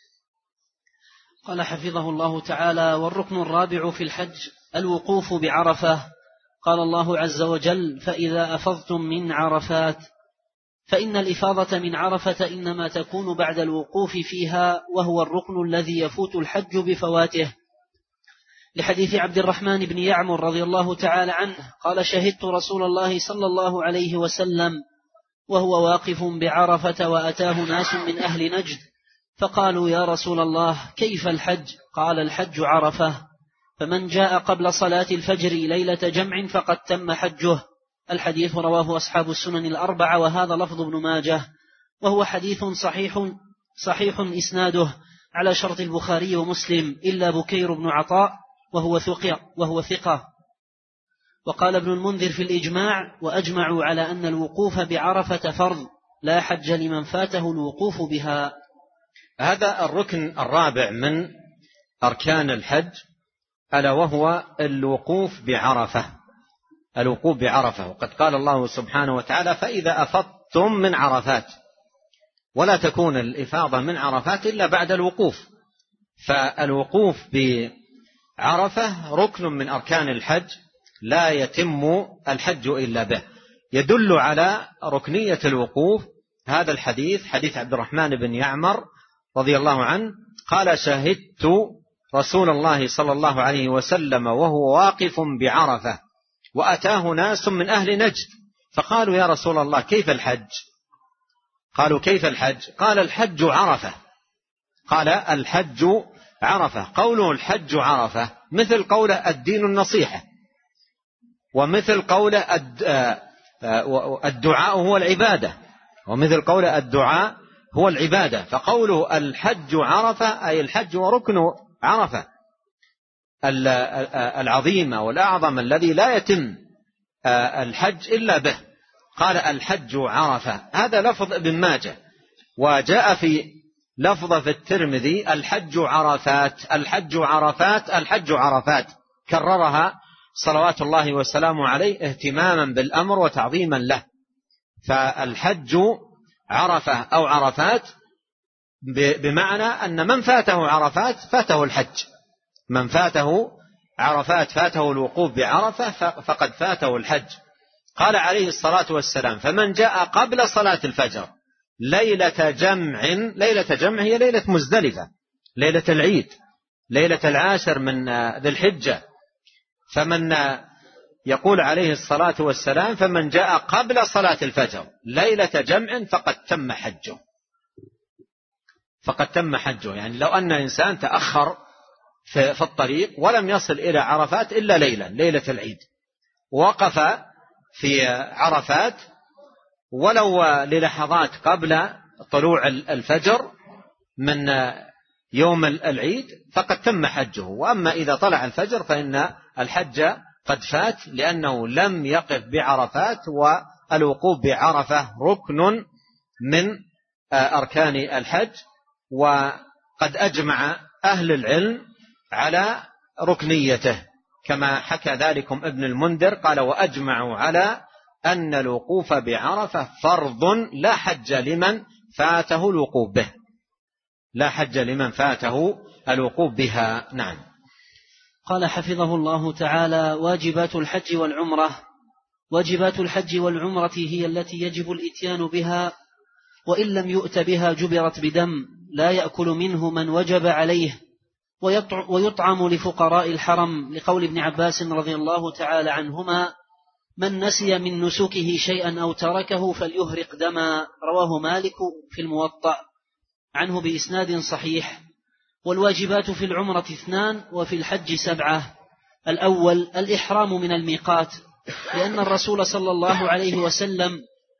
قال حفظه الله تعالى: والركن الرابع في الحج الوقوف بعرفة. قال الله عز وجل: فإذا أفضتم من عرفات. فإن الإفاضة من عرفة إنما تكون بعد الوقوف فيها، وهو الركن الذي يفوت الحج بفواته، لحديث عبد الرحمن بن يعمر رضي الله تعالى عنه قال: شهدت رسول الله صلى الله عليه وسلم وهو واقف بعرفة، وأتاه ناس من أهل نجد فقالوا: يا رسول الله كيف الحج؟ قال: الحج عرفة، فمن جاء قبل صلاة الفجر ليلة جمع فقد تم حجه. الحديث رواه أصحاب السنن الأربعة، وهذا لفظ ابن ماجه، وهو حديث صحيح إسناده على شرط البخاري ومسلم إلا بكير بن عطاء وهو ثقة. وقال ابن المنذر في الإجماع: وأجمعوا على أن الوقوف بعرفة فرض لا حج لمن فاته الوقوف بها. هذا الركن الرابع من أركان الحج، ألا وهو الوقوف بعرفة. الوقوف بعرفة، وقد قال الله سبحانه وتعالى: فإذا أفضتم من عرفات. ولا تكون الإفاضة من عرفات إلا بعد الوقوف. فالوقوف بعرفة ركن من أركان الحج لا يتم الحج إلا به. يدل على ركنية الوقوف هذا الحديث، حديث عبد الرحمن بن يعمر رضي الله عنه قال: شهدت رسول الله صلى الله عليه وسلم وهو واقف بعرفة، وأتاه ناس من أهل نجد فقالوا: يا رسول الله كيف الحج؟ قالوا: كيف الحج؟ قال: الحج عرفة. قال: الحج عرفة. قوله الحج عرفة مثل قوله الدين النصيحة، ومثل قوله الدعاء هو العبادة، ومثل قوله الدعاء هو العبادة. فقوله الحج عرفة أي الحج وركن عرفة العظيم والأعظم الذي لا يتم الحج إلا به. قال الحج عرفة. هذا لفظ ابن ماجه. وجاء في لفظة في الترمذي الحج عرفات، الحج عرفات، الحج عرفات، كررها صلوات الله وسلامه عليه اهتماما بالأمر وتعظيما له. فالحج عرفة أو عرفات بمعنى أن من فاته عرفات فاته الحج، من فاته عرفات فاته الوقوف بعرفة فقد فاته الحج. قال عليه الصلاة والسلام فمن جاء قبل صلاة الفجر ليلة جمع، ليلة جمع هي ليلة مزدلفة، ليلة العيد، ليلة 10 من ذي الحجة. فمن يقول عليه الصلاة والسلام فمن جاء قبل صلاة الفجر ليلة جمع فقد تم حجه، فقد تم حجه. يعني لو أن إنسان تأخر في الطريق ولم يصل إلى عرفات إلا ليلة العيد، وقف في عرفات ولو للحظات قبل طلوع الفجر من يوم العيد فقد تم حجه. وأما إذا طلع الفجر فإن الحج قد فات، لأنه لم يقف بعرفات، والوقوف بعرفة ركن من أركان الحج، وقد أجمع أهل العلم على ركنيته كما حكى ذلكم ابن المنذر قال وأجمعوا على أن الوقوف بعرفة فرض لا حج لمن فاته الوقوف به، لا حج لمن فاته الوقوف بها. نعم. قال حفظه الله تعالى: واجبات الحج والعمرة. واجبات الحج والعمرة هي التي يجب الإتيان بها، وإن لم يؤت بها جبرت بدم لا يأكل منه من وجب عليه، ويطعم لفقراء الحرم، لقول ابن عباس رضي الله تعالى عنهما: من نسي من نسكه شيئا أو تركه فليهرق دما، رواه مالك في الموطأ عنه بإسناد صحيح. والواجبات في العمرة 2 وفي الحج 7. الأول الإحرام من الميقات، لأن الرسول صلى الله عليه وسلم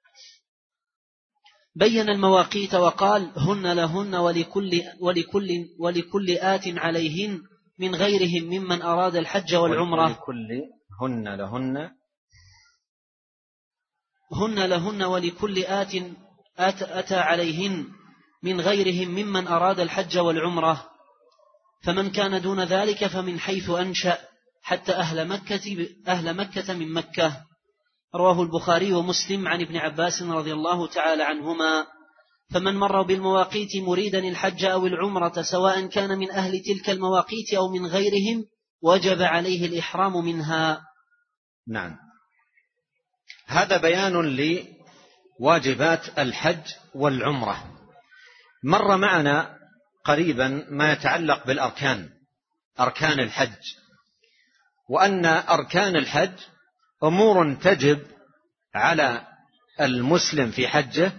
بين المواقيت وقال: هن لهن ولكل آت عليهن من غيرهم ممن أراد الحج والعمرة. هن لهن ولكل آت أتى عليهن من غيرهم ممن أراد الحج والعمرة، فمن كان دون ذلك فمن حيث أنشأ حتى أهل مكة من مكة. رواه البخاري ومسلم عن ابن عباس رضي الله تعالى عنهما. فمن مر بالمواقيت مريدا الحج أو العمرة سواء كان من أهل تلك المواقيت أو من غيرهم وجب عليه الإحرام منها. نعم. هذا بيان لواجبات الحج والعمرة. مر معنا قريبا ما يتعلق بالأركان، أركان الحج، وأن أركان الحج أمور تجب على المسلم في حجه،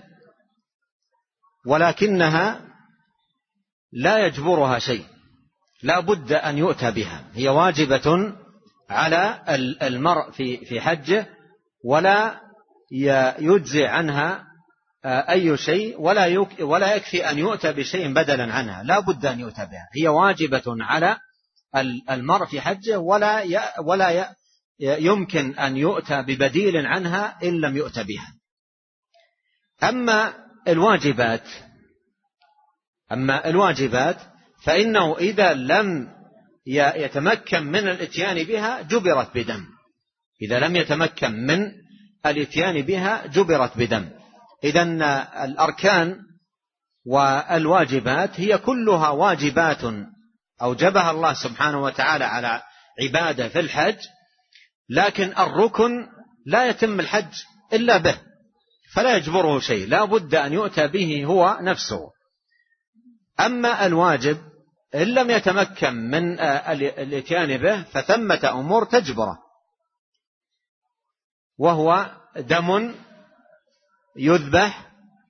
ولكنها لا يجبرها شيء، لا بد أن يؤتى بها. هي واجبة على المرء في حجه، ولا يجزي عنها أي شيء، ولا يكفي أن يؤتى بشيء بدلا عنها، لا بد أن يؤتى بها. هي واجبة على المرء في حجه، ولا يمكن أن يؤتى ببديل عنها إن لم يؤتى بها. أما الواجبات فإنه إذا لم يتمكن من الاتيان بها جبرت بدم. إذا لم يتمكن من الاتيان بها جبرت بدم. إذن الأركان والواجبات هي كلها واجبات أوجبها الله سبحانه وتعالى على عباده في الحج، لكن الركن لا يتم الحج إلا به، فلا يجبره شيء، لا بد أن يؤتى به هو نفسه. أما الواجب إن لم يتمكن من الاتيان به فثمة أمور تجبره، وهو دم يذبح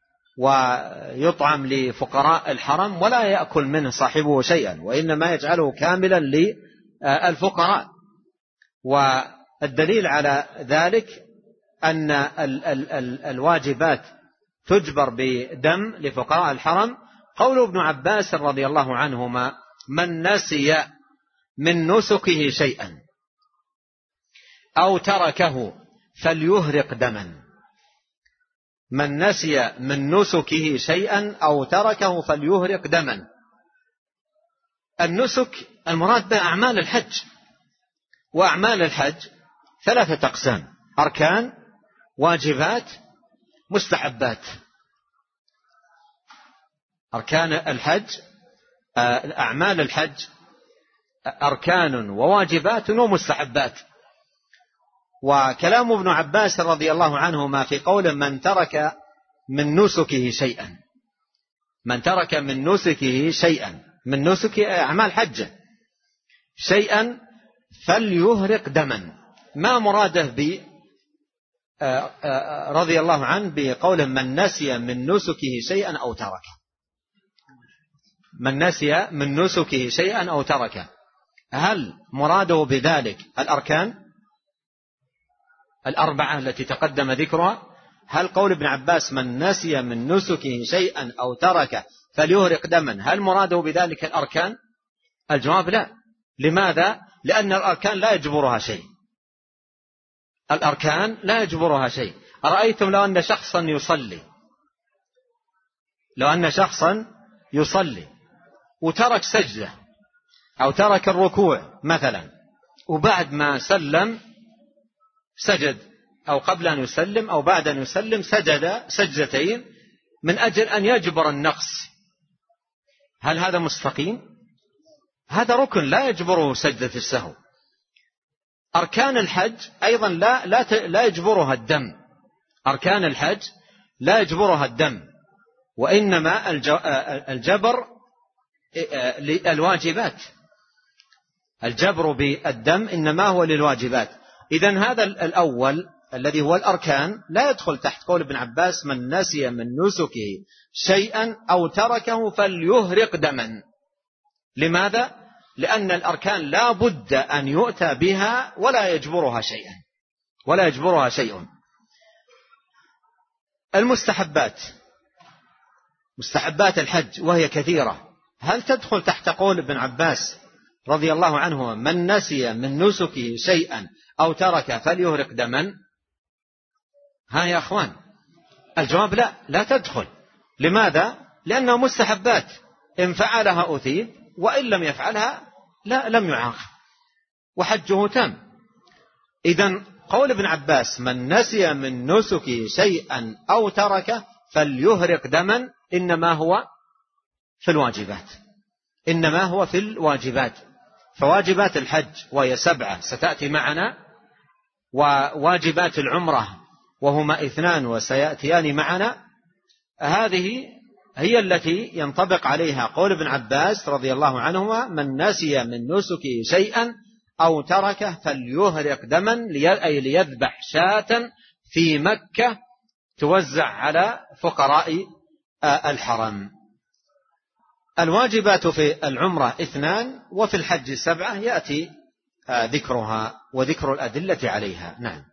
ويطعم لفقراء الحرم ولا يأكل منه صاحبه شيئا، وإنما يجعله كاملا للفقراء. والدليل على ذلك أن الواجبات تجبر بدم لفقراء الحرم قول ابن عباس رضي الله عنهما: من نسي من نسكه شيئا أو تركه فليهرق دما. من نسي من نسكه شيئا أو تركه فليهرق دما. النسك المراد به أعمال الحج، وأعمال الحج 3 أقسام: أركان، واجبات، مستحبات. أركان الحج، أعمال الحج أركان وواجبات ومستحبات. وكلام ابن عباس رضي الله عنهما في قول من ترك من نسكه شيئا، من ترك من نسكه شيئا، من نسك أعمال حجه شيئا فليهرق دما، ما مراده ب رضي الله عنه بقول من نسي من نسكه شيئا أو تركه؟ من نسي من نسكه شيئا أو تركه، هل مراده بذلك الأركان 4 التي تقدم ذكرها؟ هل قول ابن عباس من نسي من نسكه شيئا أو تركه فليهرق دما هل مراده بذلك الأركان؟ الجواب لا. لماذا؟ لأن الأركان لا يجبرها شيء، الأركان لا يجبرها شيء. أرأيتم لو أن شخصا يصلي، لو أن شخصا يصلي وترك سجدة أو ترك الركوع مثلا، وبعد ما سلم سجد، أو قبل أن يسلم أو بعد أن يسلم سجد سجدتين من أجل أن يجبر النقص، هل هذا مستقيم؟ هذا ركن لا يجبره سجدة السهو. أركان الحج أيضا لا يجبرها الدم، أركان الحج لا يجبرها الدم، وإنما الجبر للواجبات، الجبر بالدم إنما هو للواجبات. إذن هذا الأول الذي هو الأركان لا يدخل تحت قول ابن عباس من نسي من نسكه شيئا أو تركه فليهرق دما. لماذا؟ لأن الأركان لا بد أن يؤتى بها ولا يجبرها شيئا، ولا يجبرها شيء. المستحبات، مستحبات الحج وهي كثيرة، هل تدخل تحت قول ابن عباس رضي الله عنه من نسي من نسكه شيئا أو ترك فليهرق دما؟ ها يا أخوان، الجواب لا، لا تدخل. لماذا؟ لأنها مستحبات، إن فعلها أثيب وإن لم يفعلها لا لم يعاقب وحجه تام. إذن قول ابن عباس من نسي من نسكه شيئا أو تركه فليهرق دما إنما هو في الواجبات، إنما هو في الواجبات. فواجبات الحج وهي 7 ستأتي معنا، وواجبات العمرة وهما 2 وسيأتيان معنا، هذه هي التي ينطبق عليها قول ابن عباس رضي الله عنهما من نسي من نسكه شيئا أو تركه فليهرق دما، أي ليذبح شاة في مكة توزع على فقراء الحرم. الواجبات في العمرة 2 وفي الحج 7 يأتي ذكرها وذكر الأدلة عليها. نعم.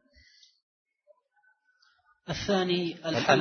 الثاني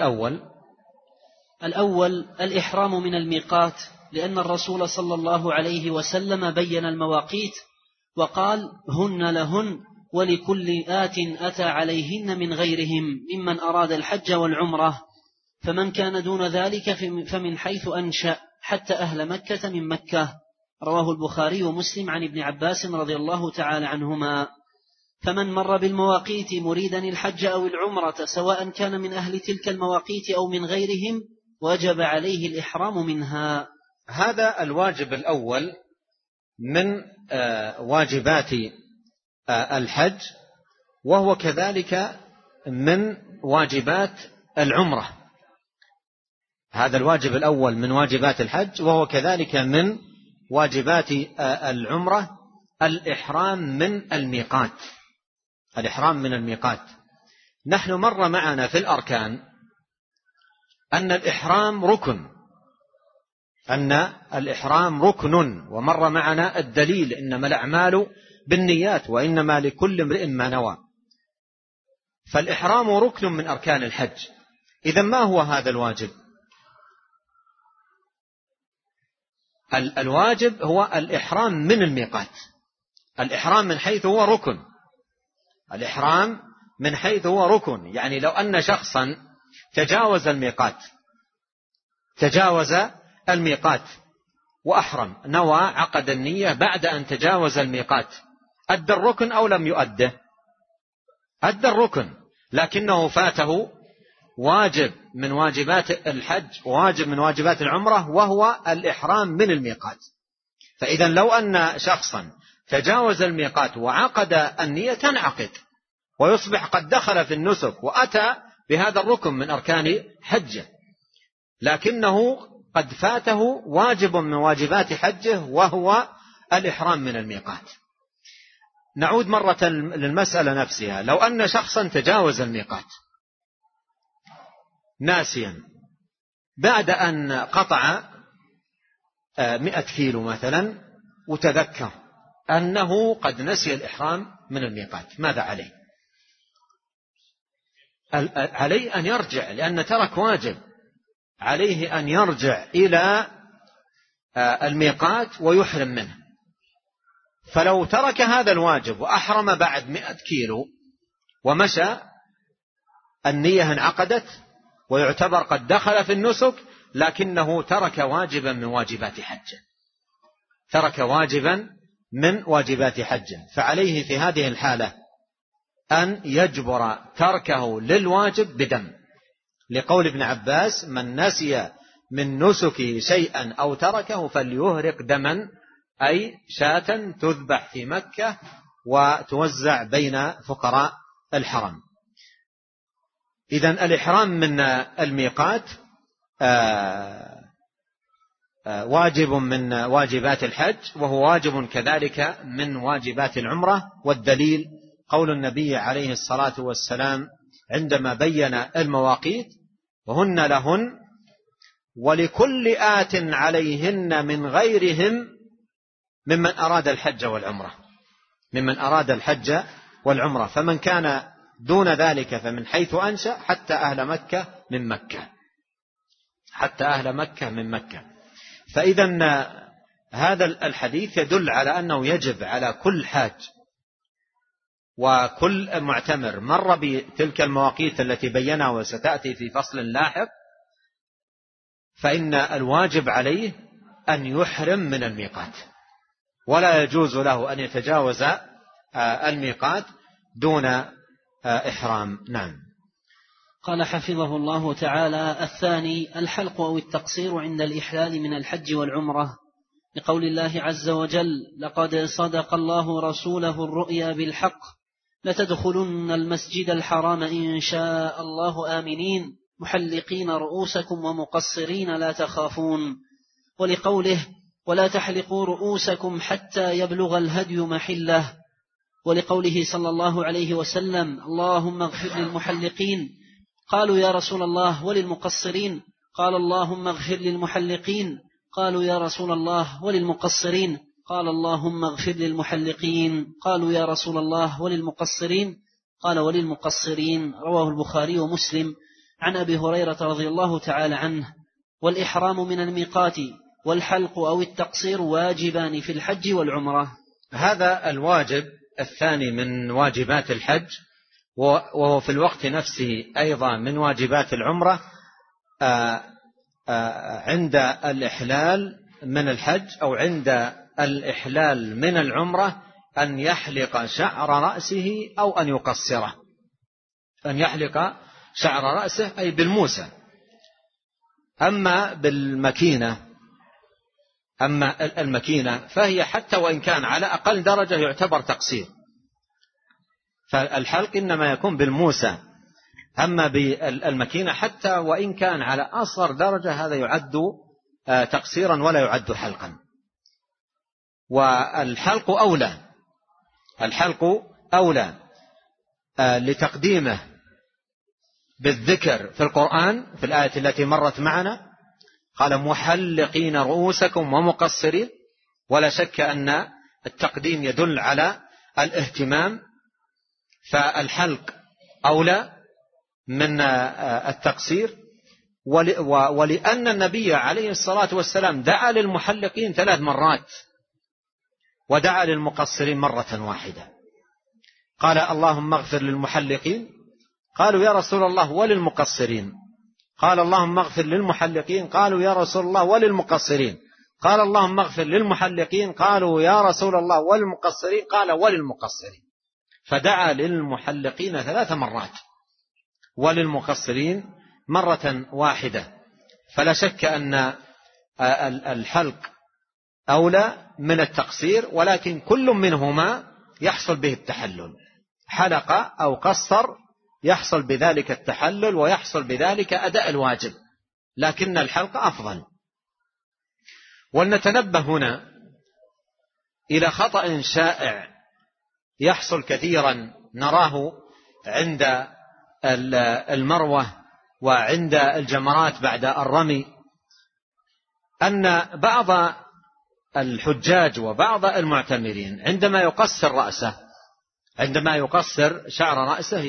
الأول الإحرام من الميقات، لأن الرسول صلى الله عليه وسلم بين المواقيت وقال هن لهن ولكل آت أتى عليهن من غيرهم ممن أراد الحج والعمرة، فمن كان دون ذلك فمن حيث أنشأ حتى أهل مكة من مكة. رواه البخاري ومسلم عن ابن عباس رضي الله تعالى عنهما. فمن مر بالمواقيت مريدا الحج أو العمرة سواء كان من أهل تلك المواقيت أو من غيرهم وجب عليه الإحرام منها. هذا الواجب الأول من واجبات الحج، وهو كذلك من واجبات العمرة. هذا الواجب الأول من واجبات الحج وهو كذلك من واجبات العمرة، الإحرام من الميقات، الإحرام من الميقات. نحن مر معنا في الأركان أن الإحرام ركن، أن الإحرام ركن، ومر معنا الدليل إنما الأعمال بالنيات وإنما لكل امرئ ما نوى. فالإحرام ركن من أركان الحج. إذن ما هو هذا الواجب؟ الواجب هو الإحرام من الميقات، الإحرام من حيث هو ركن، الإحرام من حيث هو ركن. يعني لو أن شخصا تجاوز الميقات وأحرم، نوى عقد النية بعد أن تجاوز الميقات، أدى الركن أو لم يؤده؟ أدى الركن، لكنه فاته واجب من واجبات الحج وواجب من واجبات العمرة، وهو الإحرام من الميقات. فإذا لو أن شخصا تجاوز الميقات وعقد النية تنعقد ويصبح قد دخل في النسك وأتى بهذا الركن من أركان حجه، لكنه قد فاته واجب من واجبات حجه وهو الإحرام من الميقات. نعود مرة للمسألة نفسها. لو أن شخصا تجاوز الميقات ناسيا بعد أن قطع 100 كيلو مثلا، وتذكر أنه قد نسي الإحرام من الميقات، ماذا عليه؟ عليه أن يرجع، لأن ترك واجب، عليه أن يرجع إلى الميقات ويحرم منه. فلو ترك هذا الواجب وأحرم بعد 100 كيلو ومشى، النية انعقدت ويعتبر قد دخل في النسك، لكنه ترك واجبا من واجبات حجه، ترك واجبا من واجبات حجه. فعليه في هذه الحالة أن يجبر تركه للواجب بدم، لقول ابن عباس: من نسي من نسكه شيئا أو تركه فليهرق دما، أي شاة تذبح في مكة وتوزع بين فقراء الحرم. إذن الإحرام من الميقات واجب من واجبات الحج، وهو واجب كذلك من واجبات العمرة. والدليل قول النبي عليه الصلاة والسلام عندما بين المواقيت: وهن لهن ولكل آت عليهن من غيرهم ممن أراد الحج والعمرة، ممن أراد الحج والعمرة. فمن كان دون ذلك فمن حيث أنشأ حتى أهل مكة من مكة، حتى أهل مكة من مكة. فإذا هذا الحديث يدل على أنه يجب على كل حاج وكل معتمر مر بتلك المواقيت التي بينها وستأتي في فصل لاحق، فإن الواجب عليه أن يحرم من الميقات، ولا يجوز له أن يتجاوز الميقات دون إحرام. نعم. قال حفظه الله تعالى: الثاني الحلق أو التقصير عند الإحلال من الحج والعمرة، لقول الله عز وجل: لقد صدق الله رسوله الرؤيا بالحق لتدخلن المسجد الحرام إن شاء الله آمنين محلقين رؤوسكم ومقصرين لا تخافون، ولقوله: ولا تحلقوا رؤوسكم حتى يبلغ الهدي محله، ولقوله صلى الله عليه وسلم: اللهم اغفر للمحلقين. قالوا: يا رسول الله وللمقصرين؟ قال: اللهم اغفر للمحلقين. قالوا: يا رسول الله وللمقصرين؟ قال: اللهم اغفر للمحلقين. قالوا: يا رسول الله وللمقصرين؟ قال: وللمقصرين. رواه البخاري ومسلم عن أبي هريرة رضي الله تعالى عنه. والإحرام من الميقات والحلق أو التقصير واجبان في الحج والعمرة. هذا الواجب الثاني من واجبات الحج، وهو في الوقت نفسه أيضا من واجبات العمرة، عند الإحلال من الحج أو عند الإحلال من العمرة أن يحلق شعر رأسه أو أن يقصره. أن يحلق شعر رأسه أي بالموسى. أما المكينة فهي حتى وإن كان على أقل درجة يعتبر تقصير، فالحلق إنما يكون بالموسى. أما بالمكينة حتى وإن كان على أصغر درجة هذا يعد تقصيرا ولا يعد حلقا. والحلق أولى لتقديمه بالذكر في القرآن في الآية التي مرت معنا، قال: محلقين رؤوسكم ومقصرين. ولا شك أن التقديم يدل على الاهتمام، فالحلق أولى من التقصير. ولأن النبي عليه الصلاة والسلام دعا للمحلقين 3 مرات ودعا للمقصرين مرة واحدة. قال: اللهم اغفر للمحلقين، قالوا يا رسول الله وللمقصرين؟ قال اللهم اغفر للمحلقين. قالوا يا رسول الله وللمقصرين؟ قال اللهم اغفر للمحلقين. قالوا يا رسول الله وللمقصرين؟ قال وللمقصرين. فدعا للمحلقين 3 مرات وللمقصرين مرة واحدة. فلا شك أن الحلق أولى من التقصير، ولكن كل منهما يحصل به التحلل. حلق أو قصر يحصل بذلك التحلل ويحصل بذلك أداء الواجب، لكن الحلق أفضل. ولنتنبه هنا إلى خطأ شائع يحصل كثيرا نراه عند المروة وعند الجمرات بعد الرمي، أن بعض الحجاج وبعض المعتمرين عندما يقصر رأسه، عندما يقصر شعر رأسه،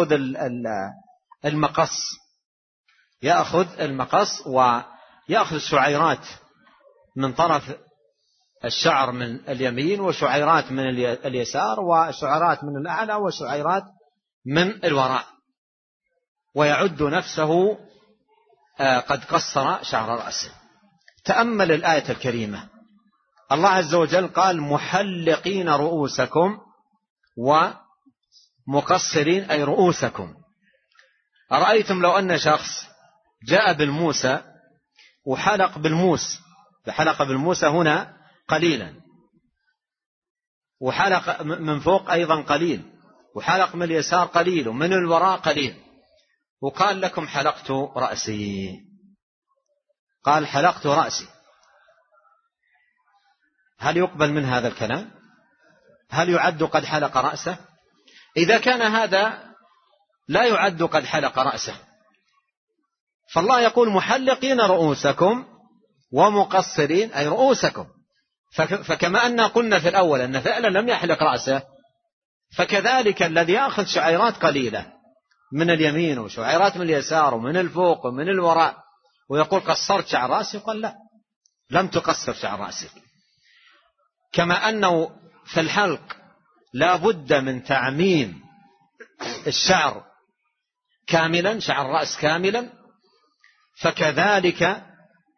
يأخذ المقص ويأخذ شعيرات من طرف الشعر من اليمين وشعيرات من اليسار وشعيرات من الأعلى وشعيرات من الوراء، ويعد نفسه قد قصر شعر رأسه. تأمل الآية الكريمة، الله عز وجل قال محلقين رؤوسكم ومقصرين أي رؤوسكم. أرأيتم لو أن شخص جاء بالموسى وحلق بالموس، فحلق بالموسى هنا قليلا، وحلق من فوق أيضا قليل، وحلق من اليسار قليل، ومن الوراء قليل، وقال لكم حلقت رأسي، قال حلقت رأسي، هل يقبل من هذا الكلام؟ هل يعد قد حلق رأسه؟ إذا كان هذا لا يعد قد حلق رأسه، فالله يقول محلقين رؤوسكم ومقصرين أي رؤوسكم. فكما أننا قلنا في الأول أن فعلا لم يحلق رأسه، فكذلك الذي يأخذ شعيرات قليلة من اليمين وشعيرات من اليسار ومن الفوق ومن الوراء ويقول قصرت شعر رأسي، قال لا، لم تقصر شعر رأسك. كما أنه في الحلق لا بد من تعميم الشعر كاملا، شعر الرأس كاملا، فكذلك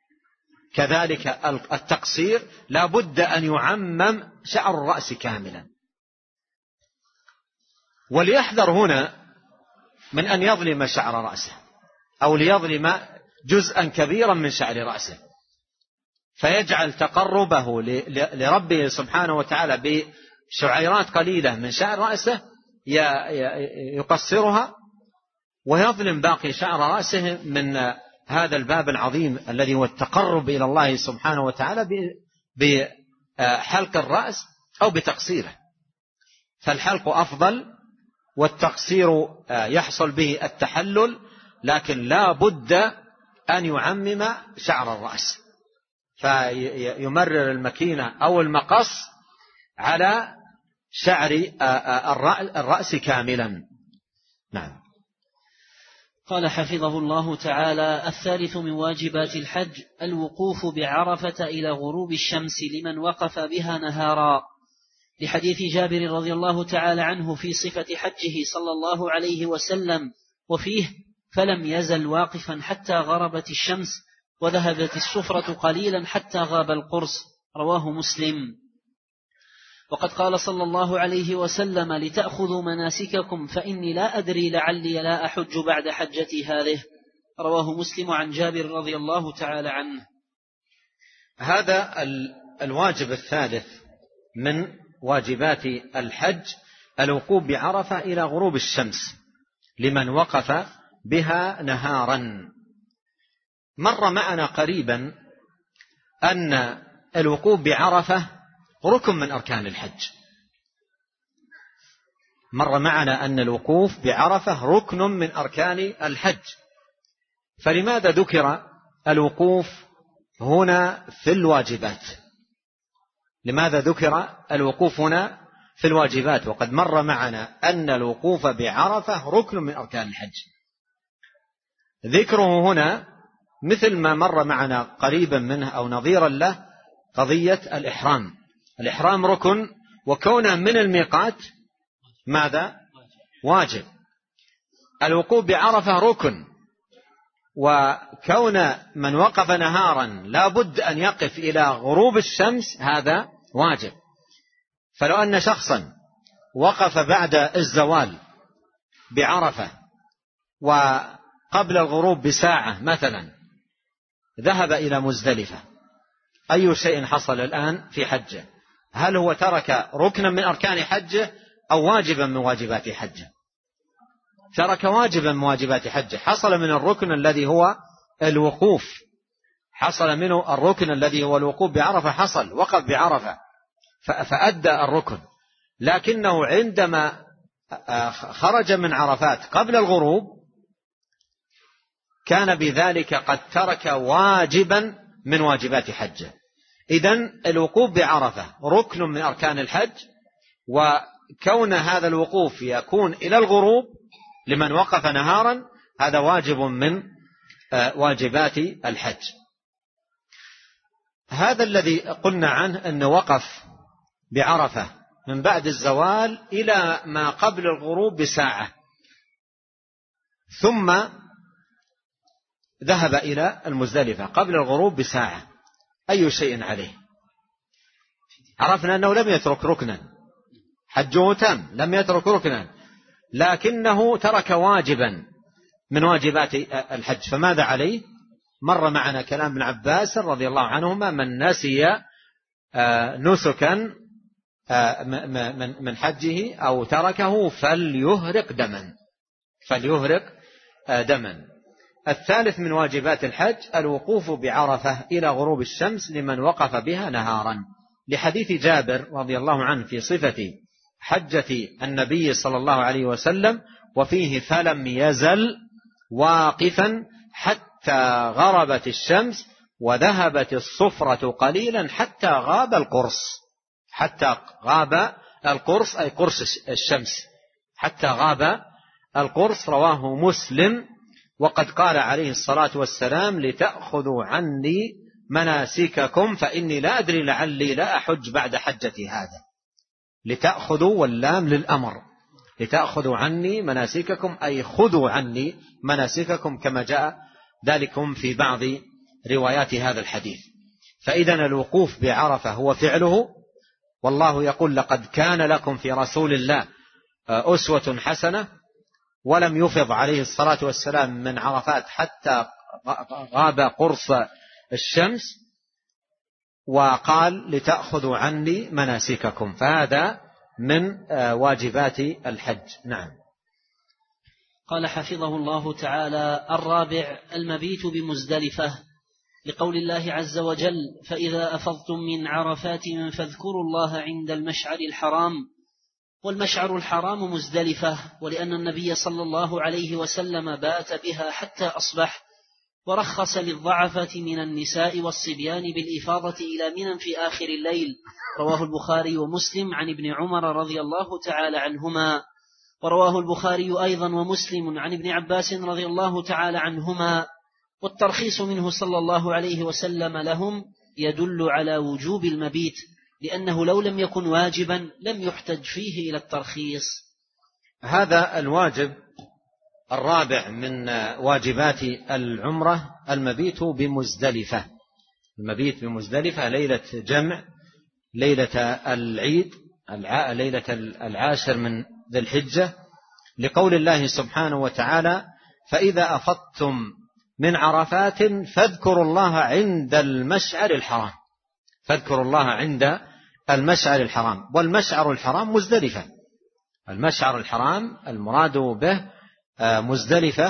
التقصير لا بد أن يعمم شعر الرأس كاملا. وليحذر هنا من أن يظلم شعر رأسه أو ليظلم جزءا كبيرا من شعر رأسه، فيجعل تقربه لربه سبحانه وتعالى بشعيرات قليلة من شعر رأسه يقصرها، ويظلم باقي شعر رأسه من هذا الباب العظيم الذي هو التقرب إلى الله سبحانه وتعالى بحلق الرأس أو بتقصيره. فالحلق أفضل، والتقصير يحصل به التحلل، لكن لا بد أن يعمم شعر الرأس، فيمرر المكينة أو المقص على شعر الرأس كاملا. نعم. قال حفظه الله تعالى: الثالث من واجبات الحج الوقوف بعرفة إلى غروب الشمس لمن وقف بها نهارا، لحديث جابر رضي الله تعالى عنه في صفة حجه صلى الله عليه وسلم، وفيه: فلم يزل واقفا حتى غربت الشمس وذهبت الصفرة قليلا حتى غاب القرص، رواه مسلم. وقد قال صلى الله عليه وسلم: لتأخذوا مناسككم فإني لا أدري لعلي لا أحج بعد حجتي هذه، رواه مسلم عن جابر رضي الله تعالى عنه. هذا الواجب الثالث من واجبات الحج الوقوف بعرفة إلى غروب الشمس لمن وقف بها نهارا. مر معنا قريبا أن الوقوف بعرفة ركن من أركان الحج. مر معنا أن الوقوف بعرفة ركن من أركان الحج، فلماذا ذكر الوقوف هنا في الواجبات؟ لماذا ذكر الوقوف هنا في الواجبات وقد مر معنا أن الوقوف بعرفة ركن من أركان الحج؟ ذكره هنا مثل ما مر معنا قريبا منه أو نظيرا له قضية الإحرام. الإحرام ركن، وكونه من الميقات ماذا؟ واجب. الوقوف بعرفة ركن، وكون من وقف نهارا لا بد أن يقف إلى غروب الشمس هذا واجب. فلو أن شخصا وقف بعد الزوال بعرفة وقبل الغروب بساعة مثلا ذهب إلى مزدلفة، أي شيء حصل الآن في حجه؟ هل هو ترك ركنا من أركان حجه أو واجبا من واجبات حجه؟ ترك واجبا من واجبات حجه. حصل من الركن الذي هو الوقوف، حصل منه الركن الذي هو الوقوف بعرفة، حصل وقف بعرفة فأدى الركن، لكنه عندما خرج من عرفات قبل الغروب كان بذلك قد ترك واجبا من واجبات حجه. إذن الوقوف بعرفة ركن من أركان الحج، وكون هذا الوقوف يكون إلى الغروب لمن وقف نهارا هذا واجب من واجبات الحج. هذا الذي قلنا عنه أنه وقف بعرفة من بعد الزوال إلى ما قبل الغروب بساعة، ثم ذهب إلى المزدلفة قبل الغروب بساعة، أي شيء عليه؟ عرفنا أنه لم يترك ركنا، حجه تام، لم يترك ركنا، لكنه ترك واجبا من واجبات الحج. فماذا عليه؟ مر معنا كلام ابن عباس رضي الله عنهما: من نسي نسكا من حجه أو تركه فليهرق دما. الثالث من واجبات الحج الوقوف بعرفة إلى غروب الشمس لمن وقف بها نهارا، لحديث جابر رضي الله عنه في صفة حجة النبي صلى الله عليه وسلم، وفيه: فلم يزل واقفا حتى غربت الشمس وذهبت الصفرة قليلا حتى غاب القرص أي قرص الشمس، حتى غاب القرص. رواه مسلم. وقد قال عليه الصلاة والسلام: لتأخذوا عني مناسككم فإني لا أدري لعلي لا أحج بعد حجتي هذا. لتأخذوا واللام للأمر، لتأخذوا عني مناسككم أي خذوا عني مناسككم، كما جاء ذلكم في بعض روايات هذا الحديث. فإذا الوقوف بعرفة هو فعله، والله يقول: لقد كان لكم في رسول الله أسوة حسنة، ولم يفض عليه الصلاة والسلام من عرفات حتى غاب قرص الشمس، وقال: لتأخذوا عني مناسككم. فهذا من واجبات الحج. نعم. قال حفظه الله تعالى: الرابع المبيت بمزدلفة، لقول الله عز وجل: فإذا أفضتم من عرفات فاذكروا الله عند المشعر الحرام. والمشعر الحرام مزدلفة، ولأن النبي صلى الله عليه وسلم بات بها حتى أصبح، ورخص للضعفة من النساء والصبيان بالإفاضة إلى منى في آخر الليل. رواه البخاري ومسلم عن ابن عمر رضي الله تعالى عنهما. ورواه البخاري أيضا ومسلم عن ابن عباس رضي الله تعالى عنهما. والترخيص منه صلى الله عليه وسلم لهم يدل على وجوب المبيت، لأنه لو لم يكن واجبا لم يحتج فيه إلى الترخيص. هذا الواجب الرابع من واجبات العمرة المبيت بمزدلفة. المبيت بمزدلفة ليلة جمع، ليلة العيد، ليلة العاشر من ذي الحجة، لقول الله سبحانه وتعالى: فإذا أفضتم من عرفات فاذكروا الله عند المشعر الحرام. فاذكروا الله عند المشعر الحرام. والمشعر الحرام مزدلفة. المشعر الحرام المراد به مزدلفة.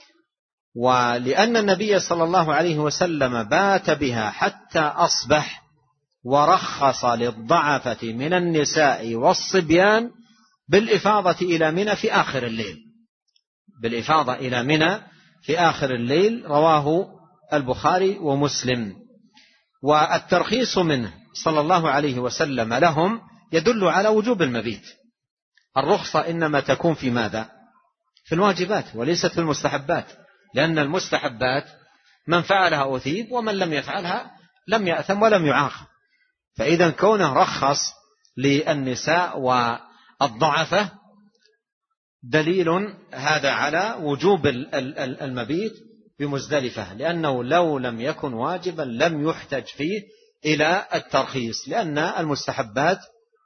ولأن النبي صلى الله عليه وسلم بات بها حتى أصبح، ورخص للضعفة من النساء والصبيان بالإفاضة إلى منى في آخر الليل. بالإفاضة إلى منى في آخر الليل. رواه البخاري ومسلم. والترخيص منه صلى الله عليه وسلم لهم يدل على وجوب المبيت. الرخصة إنما تكون في ماذا؟ في الواجبات وليست في المستحبات، لأن المستحبات من فعلها أثيب ومن لم يفعلها لم يأثم ولم يعاقب. فإذا كونه رخص للنساء والضعفة دليل هذا على وجوب المبيت بمزدلفة، لأنه لو لم يكن واجبا لم يحتج فيه إلى الترخيص، لأن المستحبات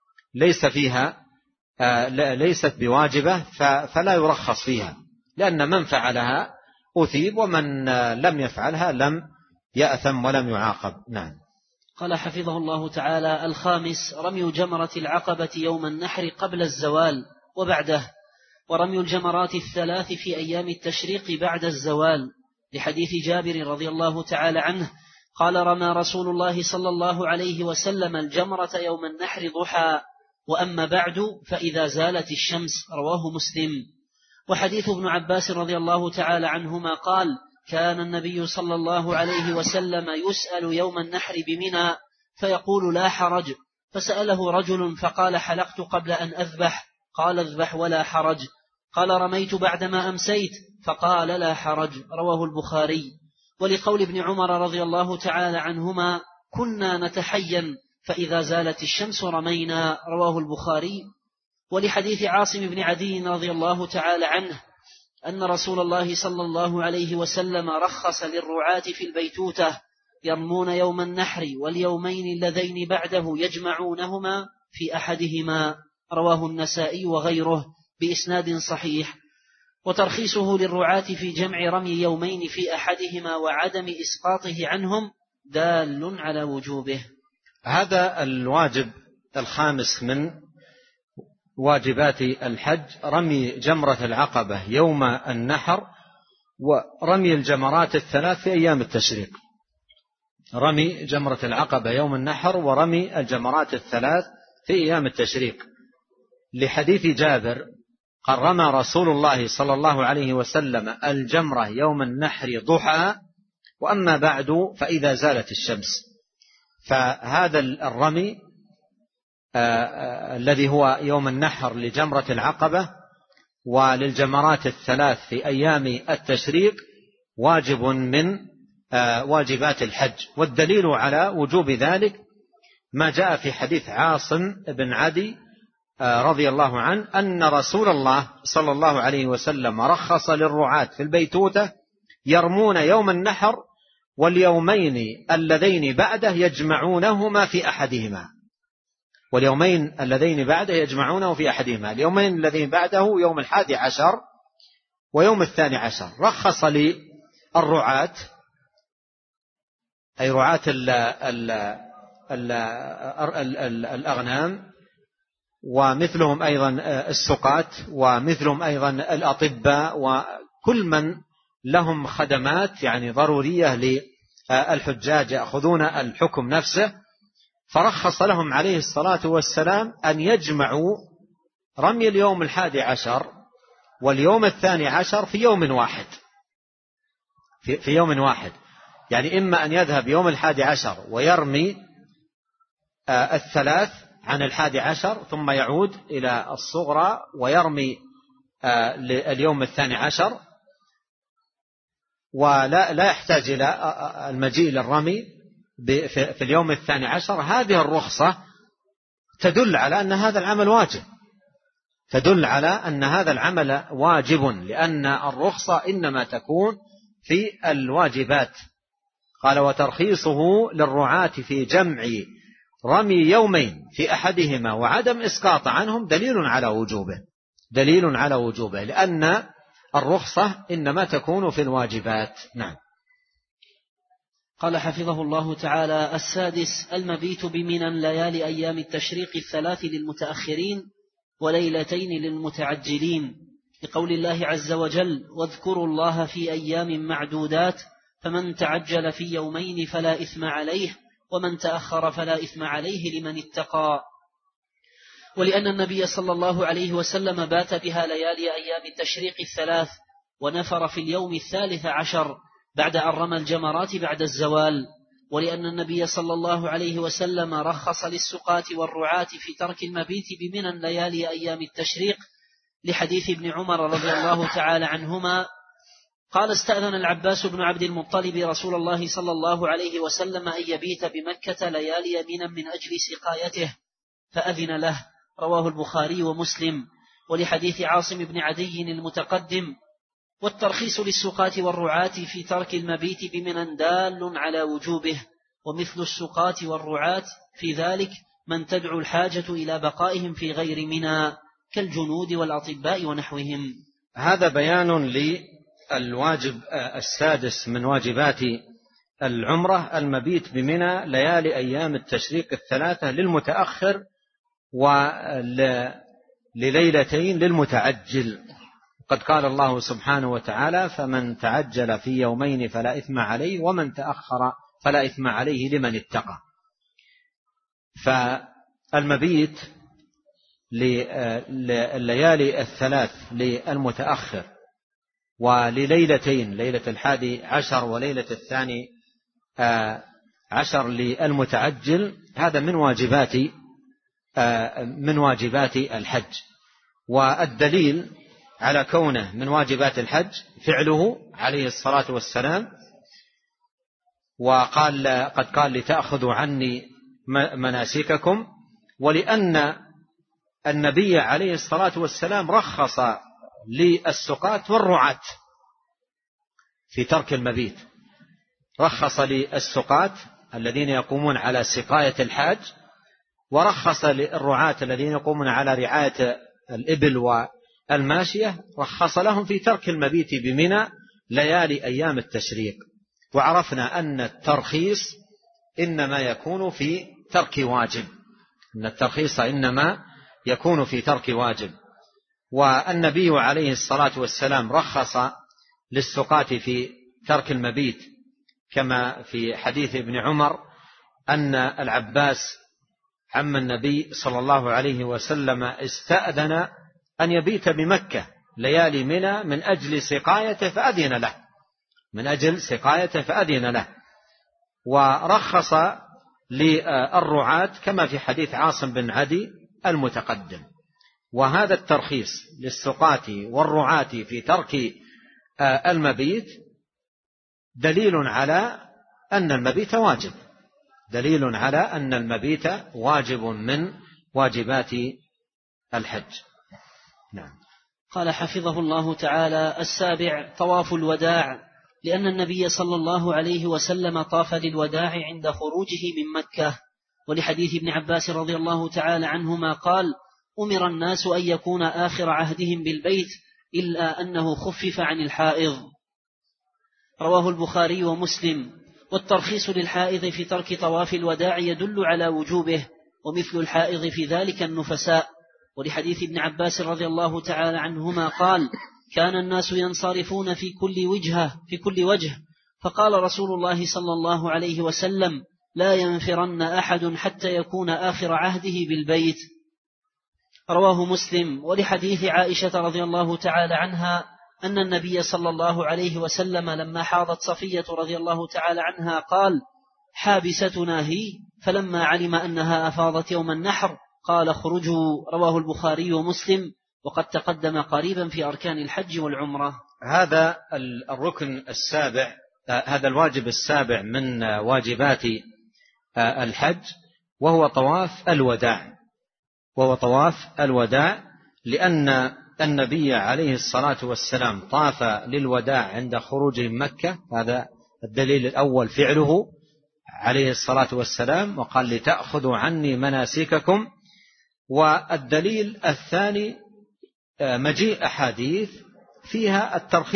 ليست بواجبة فلا يرخص فيها، لأن من فعلها أثيب ومن لم يفعلها لم يأثم ولم يعاقب. نعم. قال حفظه الله تعالى: الخامس رمي جمرة العقبة يوم النحر قبل الزوال وبعده، ورمي الجمرات الثلاث في أيام التشريق بعد الزوال، لحديث جابر رضي الله تعالى عنه قال: رمى رسول الله صلى الله عليه وسلم الجمرة يوم النحر ضحى، وأما بعد فإذا زالت الشمس، رواه مسلم. وحديث ابن عباس رضي الله تعالى عنهما قال: كان النبي صلى الله عليه وسلم يسأل يوم النحر بمنى فيقول: لا حرج، فسأله رجل فقال: حلقت قبل أن أذبح، قال: اذبح ولا حرج، قال: رميت بعدما أمسيت، فقال: لا حرج، رواه البخاري. ولقول ابن عمر رضي الله تعالى عنهما: كنا نتحين فإذا زالت الشمس رمينا، رواه البخاري. ولحديث عاصم بن عدي رضي الله تعالى عنه أن رسول الله صلى الله عليه وسلم رخص للرعاة في البيتوتة يرمون يوم النحر واليومين اللذين بعده يجمعونهما في أحدهما، رواه النسائي وغيره بإسناد صحيح. وترخيصه للرعاة في جمع رمي يومين في أحدهما وعدم إسقاطه عنهم دال على وجوبه. هذا الواجب الخامس من واجبات الحج، رمي جمرة العقبة يوم النحر ورمي الجمرات الثلاث في أيام التشريق. رمي جمرة العقبة يوم النحر ورمي الجمرات الثلاث في أيام التشريق، لحديث جابر قال: رمى رسول الله صلى الله عليه وسلم الجمرة يوم النحر ضحى، وأما بعد فإذا زالت الشمس. فهذا الرمي الذي هو يوم النحر لجمرة العقبة وللجمرات الثلاث في أيام التشريق واجب من واجبات الحج. والدليل على وجوب ذلك ما جاء في حديث عاصم بن عدي رضي الله عنه أن رسول الله صلى الله عليه وسلم رخص للرعاة في البيتوتة يرمون يوم النحر واليومين اللذين بعده يجمعونهما في أحدهما، واليومين اللذين بعده يجمعونه في أحدهما، اليومين الذين بعده يوم 11 ويوم 12. رخص للرعاة أي رعاة الأغنام، ومثلهم أيضا السقاة، ومثلهم أيضا الأطباء، وكل من لهم خدمات يعني ضرورية للحجاج يأخذون الحكم نفسه. فرخص لهم عليه الصلاة والسلام أن يجمعوا رمي اليوم 11 واليوم 12 في يوم واحد، في يوم واحد، يعني إما أن يذهب يوم 11 ويرمي الثلاث عن 11 ثم يعود إلى الصغرى ويرمي اليوم 12، ولا يحتاج إلى المجيء للرمي في اليوم 12. هذه الرخصة تدل على أن هذا العمل واجب، تدل على أن هذا العمل واجب، لأن الرخصة إنما تكون في الواجبات. قال: وترخيصه للرعاة في جمع رمي يومين في أحدهما وعدم إسقاط عنهم دليل على وجوبه، لأن الرخصة إنما تكون في الواجبات. نعم. قال حفظه الله تعالى: السادس المبيت بمنى ليالي أيام التشريق الثلاث للمتأخرين وليلتين للمتعجلين، لقول الله عز وجل: واذكروا الله في أيام معدودات، فمن تعجل في يومين فلا إثم عليه، ومن تأخر فلا إثم عليه لمن اتقى. ولأن النبي صلى الله عليه وسلم بات بها ليالي أيام التشريق الثلاث، ونفر في اليوم 13 بعد أن رمى الجمرات بعد الزوال. ولأن النبي صلى الله عليه وسلم رخص للسقاة والرعاة في ترك المبيت بمنى ليالي أيام التشريق، لحديث ابن عمر رضي الله تعالى عنهما قال: استأذن العباس بن عبد المطلب رسول الله صلى الله عليه وسلم أن يبيت بمكة ليالي منى من أجل سقايته، فأذن له، رواه البخاري ومسلم. ولحديث عاصم بن عدي المتقدم. والترخيص للسقاة والرعاة في ترك المبيت بمنى دال على وجوبه، ومثل السقاة والرعاة في ذلك من تدعو الحاجة إلى بقائهم في غير منى كالجنود والأطباء ونحوهم. هذا بيان للواجب السادس من واجبات العمرة، المبيت بمنى ليالي أيام التشريق الثلاثة للمتأخر ولليلتين للمتعجل. قد قال الله سبحانه وتعالى: فمن تعجل في يومين فلا إثم عليه ومن تأخر فلا إثم عليه لمن اتقى. فالمبيت لليالي الثلاث للمتأخر ولليلتين، ليلة 11 وليلة 12 للمتعجل، هذا من واجبات الحج. والدليل على كونه من واجبات الحج فعله عليه الصلاة والسلام، وقال قد قال: لتأخذوا عني مناسككم. ولأن النبي عليه الصلاة والسلام رخص للسقاة والرعاة في ترك المبيت، رخص للسقاة الذين يقومون على سقاية الحاج، ورخص للرعاة الذين يقومون على رعاية الإبل والماشية، رخص لهم في ترك المبيت بمنى ليالي أيام التشريق. وعرفنا أن الترخيص إنما يكون في ترك واجب، أن الترخيص إنما يكون في ترك واجب. والنبي عليه الصلاة والسلام رخص للسقاة في ترك المبيت، كما في حديث ابن عمر أن العباس عم النبي صلى الله عليه وسلم استأذن أن يبيت بمكة ليالي منى من أجل سقايته فأذن له، ورخص للرعاة كما في حديث عاصم بن عدي المتقدم. وهذا الترخيص للسقاة والرعاة في ترك المبيت دليل على أن المبيت واجب، دليل على أن المبيت واجب من واجبات الحج. نعم. قال حفظه الله تعالى: السابع طواف الوداع، لأن النبي صلى الله عليه وسلم طاف للوداع عند خروجه من مكة. ولحديث ابن عباس رضي الله تعالى عنهما قال: أمر الناس أن يكون آخر عهدهم بالبيت إلا أنه خفف عن الحائض. رواه البخاري ومسلم. والترخيص للحائض في ترك طواف الوداع يدل على وجوبه، ومثل الحائض في ذلك النفساء. ولحديث ابن عباس رضي الله تعالى عنهما قال: كان الناس ينصرفون في كل وجه، فقال رسول الله صلى الله عليه وسلم: لا ينفرن أحد حتى يكون آخر عهده بالبيت. رواه مسلم. ولحديث عائشة رضي الله تعالى عنها أن النبي صلى الله عليه وسلم لما حاضت صفية رضي الله تعالى عنها قال: حابستنا هي، فلما علم أنها أفاضت يوم النحر قال: اخرجوا. رواه البخاري ومسلم، وقد تقدم قريبا في أركان الحج والعمرة. هذا الركن السابع، هذا الواجب السابع من واجبات الحج، وهو طواف الوداع، لأن النبي عليه الصلاة والسلام طاف للوداع عند خروجه من مكة. هذا الدليل الأول فعله عليه الصلاة والسلام، وقال: لتأخذوا عني مناسككم. والدليل الثاني مجيء أحاديث فيها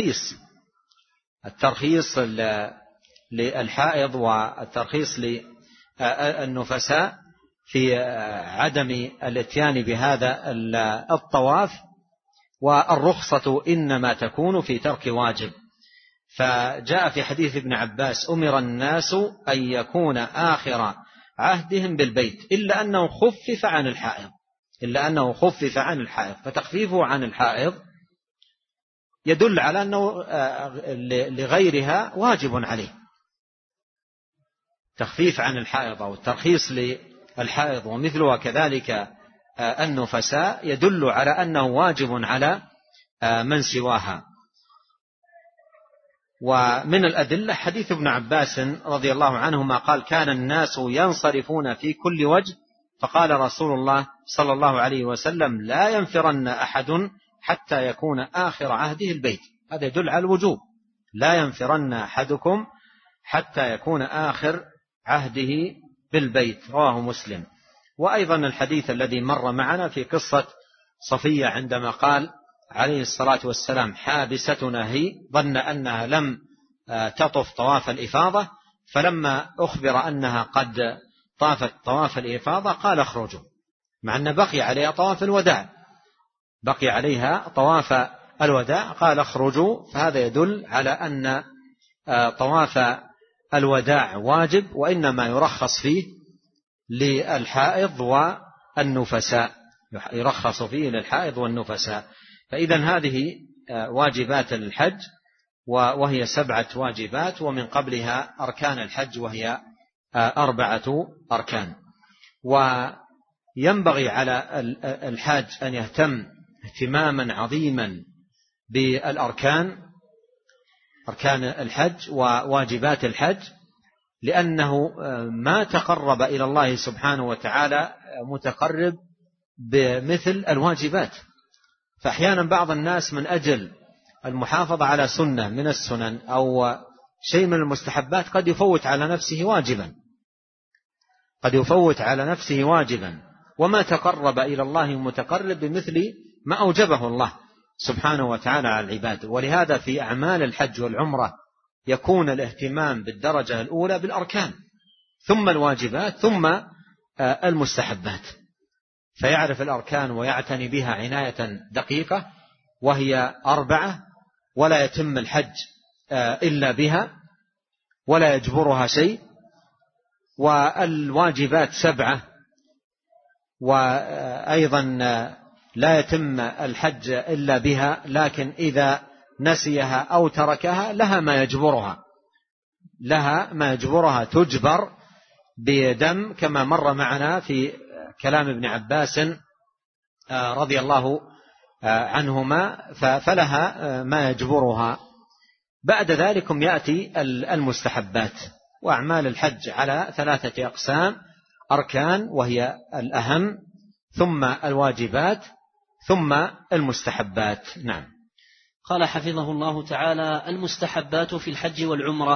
الترخيص للحائض والترخيص للنفساء في عدم الاتيان بهذا الطواف، والرخصة إنما تكون في ترك واجب. فجاء في حديث ابن عباس: أمر الناس أن يكون آخر عهدهم بالبيت إلا أنه خفف عن الحائض. فتخفيفه عن الحائض يدل على أنه لغيرها واجب عليه. تخفيف عن الحائض أو الترخيص للحائض ومثلها كذلك النفساء يدل على أنه واجب على من سواها. ومن الأدلة حديث ابن عباس رضي الله عنهما قال: كان الناس ينصرفون في كل وجه فقال رسول الله صلى الله عليه وسلم: لا ينفرن أحد حتى يكون آخر عهده البيت. هذا يدل على الوجوب، لا ينفرن أحدكم حتى يكون آخر عهده بالبيت، رواه مسلم. وأيضا الحديث الذي مر معنا في قصة صفية عندما قال عليه الصلاة والسلام: حابستنا هي، ظن أنها لم تطف طواف الإفاضة، فلما أخبر أنها قد طافت طواف الإفاضة قال: اخرجوا، مع أن بقي عليها طواف الوداع، بقي عليها طواف الوداع، قال: اخرجوا. فهذا يدل على أن طواف الوداع واجب، وإنما يرخص فيه للحائض والنفساء، يرخص فيه للحائض والنفساء. فإذا هذه واجبات الحج، وهي 7 واجبات، ومن قبلها أركان الحج وهي 4 أركان. وينبغي على الحاج أن يهتم اهتماما عظيما بالأركان، أركان الحج وواجبات الحج، لأنه ما تقرب إلى الله سبحانه وتعالى متقرب بمثل الواجبات. فأحيانا بعض الناس من أجل المحافظة على سنة من السنن أو شيء من المستحبات قد يفوت على نفسه واجبا، قد يفوت على نفسه واجبا، وما تقرب إلى الله متقرب بمثل ما أوجبه الله سبحانه وتعالى على العباد. ولهذا في أعمال الحج والعمرة يكون الاهتمام بالدرجة الأولى بالأركان، ثم الواجبات، ثم المستحبات، فيعرف الأركان ويعتني بها عناية دقيقة، وهي 4، ولا يتم الحج إلا بها، ولا يجبرها شيء. والواجبات 7، وأيضا لا يتم الحج إلا بها، لكن إذا نسيها أو تركها لها ما يجبرها، تجبر بدم، كما مر معنا في كلام ابن عباس رضي الله عنهما، فلها ما يجبرها. بعد ذلك يأتي المستحبات. وأعمال الحج على 3 أقسام: أركان وهي الأهم، ثم الواجبات، ثم المستحبات. نعم. قال حفظه الله تعالى: المستحبات في الحج والعمرة.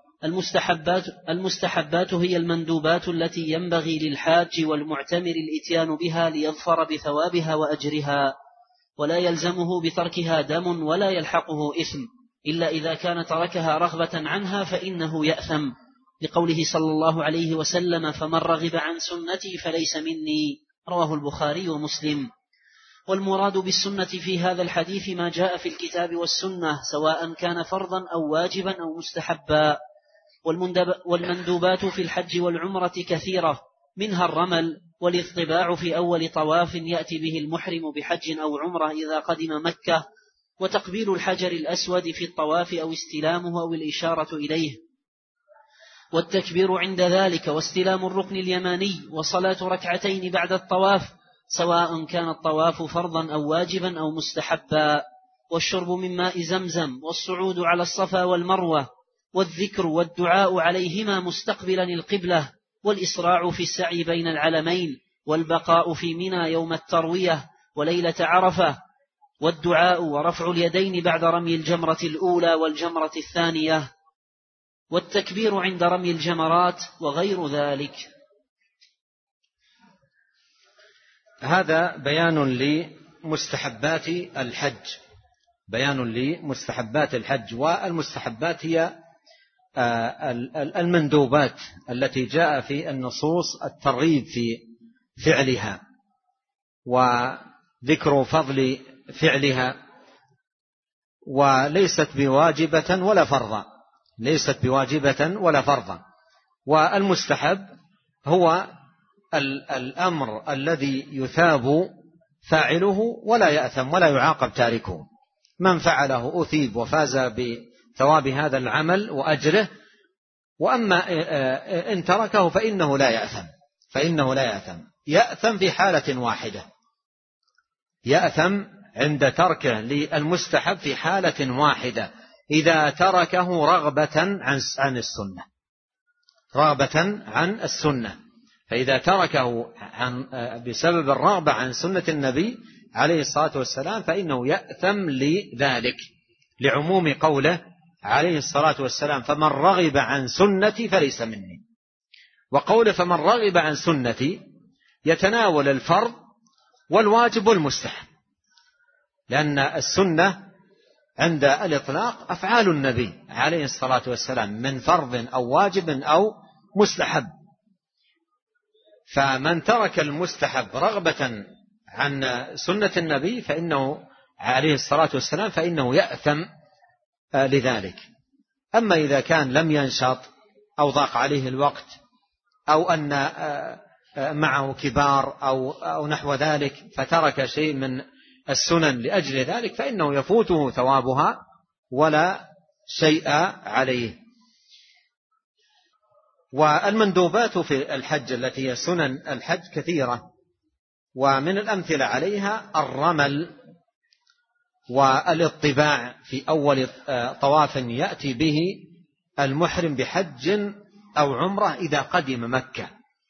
المستحبات هي المندوبات التي ينبغي للحاج والمعتمر الإتيان بها ليظفر بثوابها وأجرها، ولا يلزمه بتركها دم ولا يلحقه إثم، إلا إذا كان تركها رغبة عنها فإنه يأثم، لقوله صلى الله عليه وسلم: فمن رغب عن سنتي فليس مني، رواه البخاري ومسلم. والمراد بالسنة في هذا الحديث ما جاء في الكتاب والسنة، سواء كان فرضا أو واجبا أو مستحبا. والمندوبات في الحج والعمرة كثيرة، منها الرمل والاطباع في أول طواف يأتي به المحرم بحج أو عمرة إذا قدم مكة، وتقبيل الحجر الأسود في الطواف أو استلامه أو الإشارة إليه، والتكبير عند ذلك، واستلام الركن اليماني، وصلاة ركعتين بعد الطواف، سواء كان الطواف فرضا أو واجبا أو مستحبا، والشرب من ماء زمزم، والصعود على الصفا والمروة، والذكر والدعاء عليهما مستقبلا القبلة، والإسراع في السعي بين العلمين، والبقاء في منى يوم التروية وليلة عرفة، والدعاء ورفع اليدين بعد رمي الجمرة الأولى والجمرة الثانية، والتكبير عند رمي الجمرات، وغير ذلك. هذا بيان لمستحبات الحج، بيان لمستحبات الحج. والمستحبات هي المندوبات التي جاء في النصوص الترغيب في فعلها وذكر فضل فعلها، وليست بواجبة ولا فرضا، ليست بواجبة ولا فرضا. والمستحب هو الأمر الذي يثاب فاعله ولا يأثم ولا يعاقب تاركه، من فعله أثيب وفاز بثواب هذا العمل وأجره، وأما إن تركه فإنه لا يأثم، يأثم في حالة واحدة، يأثم عند تركه للمستحب في حالة واحدة، إذا تركه رغبة عن السنة، رغبة عن السنة، فإذا تركه بسبب الرغبة عن سنة النبي عليه الصلاة والسلام فإنه يأثم لذلك، لعموم قوله عليه الصلاة والسلام فمن رغب عن سنتي فليس مني. وقوله فمن رغب عن سنتي يتناول الفرض والواجب والمستحب، لأن السنة عند الإطلاق أفعال النبي عليه الصلاة والسلام من فرض أو واجب أو مستحب. فمن ترك المستحب رغبة عن سنة النبي فإنه عليه الصلاة والسلام فإنه يأثم لذلك. أما إذا كان لم ينشط أو ضاق عليه الوقت أو أن معه كبار أو نحو ذلك فترك شيء من السنن لأجل ذلك فإنه يفوته ثوابها ولا شيء عليه. والمندوبات في الحج التي هي سنن الحج كثيرة، ومن الأمثلة عليها الرمل والاطباع في أول طواف يأتي به المحرم بحج أو عمرة إذا قدم مكة.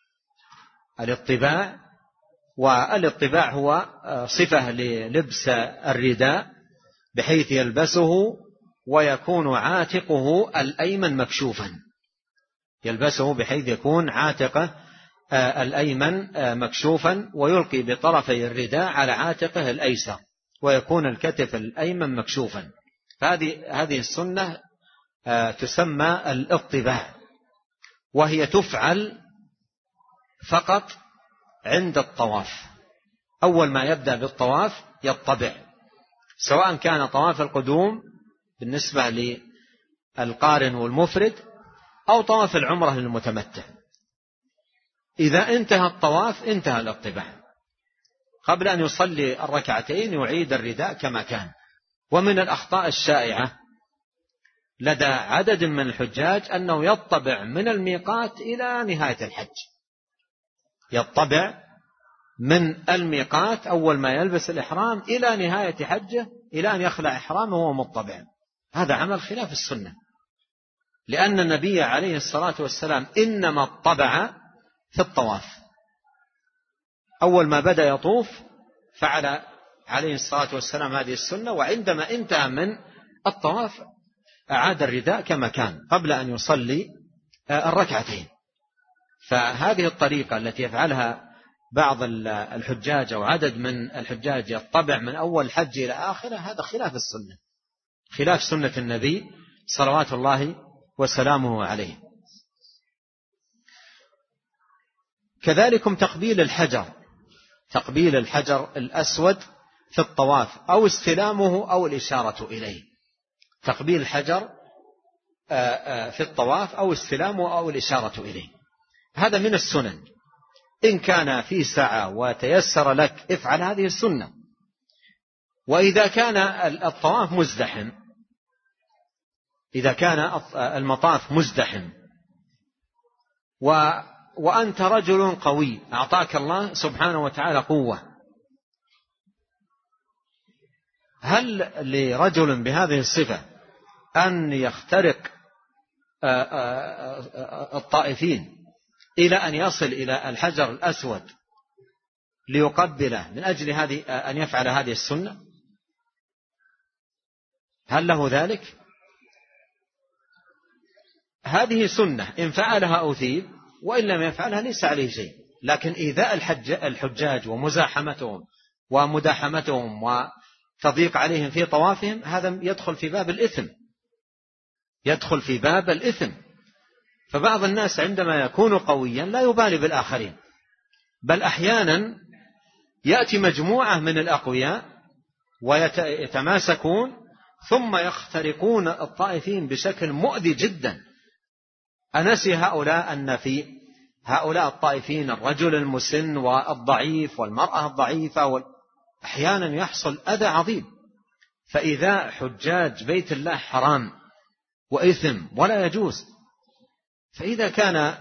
والاطباع هو صفة للبس الرداء بحيث يلبسه ويكون عاتقه الأيمن مكشوفا، يلبسه بحيث يكون عاتقه الأيمن مكشوفا ويلقي بطرفي الرداء على عاتقه الأيسر ويكون الكتف الأيمن مكشوفا. هذه السنة تسمى الاطباع، وهي تفعل فقط عند الطواف. أول ما يبدأ بالطواف يطبع، سواء كان طواف القدوم بالنسبة للقارن والمفرد أو طواف العمرة للمتمتع. إذا انتهى الطواف انتهى الاطباع، قبل أن يصلي الركعتين يعيد الرداء كما كان. ومن الأخطاء الشائعة لدى عدد من الحجاج أنه يطبع من الميقات إلى نهاية الحج، يطبع من الميقات أول ما يلبس الإحرام إلى نهاية حجه، إلى أن يخلع إحرامه وهو مطبع. هذا عمل خلاف السنة، لأن النبي عليه الصلاة والسلام إنما طبع في الطواف. أول ما بدأ يطوف فعل عليه الصلاة والسلام هذه السنة، وعندما انتهى من الطواف أعاد الرداء كما كان قبل أن يصلي الركعتين. فهذه الطريقة التي يفعلها بعض الحجاج أو عدد من الحجاج يطبع من أول حج إلى آخره، هذا خلاف السنة، خلاف سنة النبي صلوات الله وسلامه عليه. كذلكم تقبيل الحجر الأسود في الطواف أو استلامه أو الإشارة إليه. تقبيل الحجر في الطواف أو استلامه أو الإشارة إليه، هذا من السنن. إن كان في سعة وتيسر لك افعل هذه السنة. وإذا كان الطواف مزدحم، إذا كان المطاف مزدحم وأنت رجل قوي أعطاك الله سبحانه وتعالى قوة، هل لرجل بهذه الصفة أن يخترق الطائفين إلى أن يصل إلى الحجر الأسود ليقبله من أجل أن يفعل هذه السنة؟ هل له ذلك؟ هذه سنة، إن فعلها أثيب، وإن لم يفعلها ليس عليه شيء. لكن إيذاء الحجاج ومزاحمتهم ومداحمتهم وتضييق عليهم في طوافهم هذا يدخل في باب الإثم. فبعض الناس عندما يكون قويا لا يبالي بالآخرين، بل أحيانا يأتي مجموعة من الأقوياء ويتماسكون ثم يخترقون الطائفين بشكل مؤذي جدا. أنسي هؤلاء أن في هؤلاء الطائفين الرجل المسن والضعيف والمرأة الضعيفة، أحيانا يحصل أذى عظيم. فإذا حجاج بيت الله حرام وإثم ولا يجوز. فإذا كان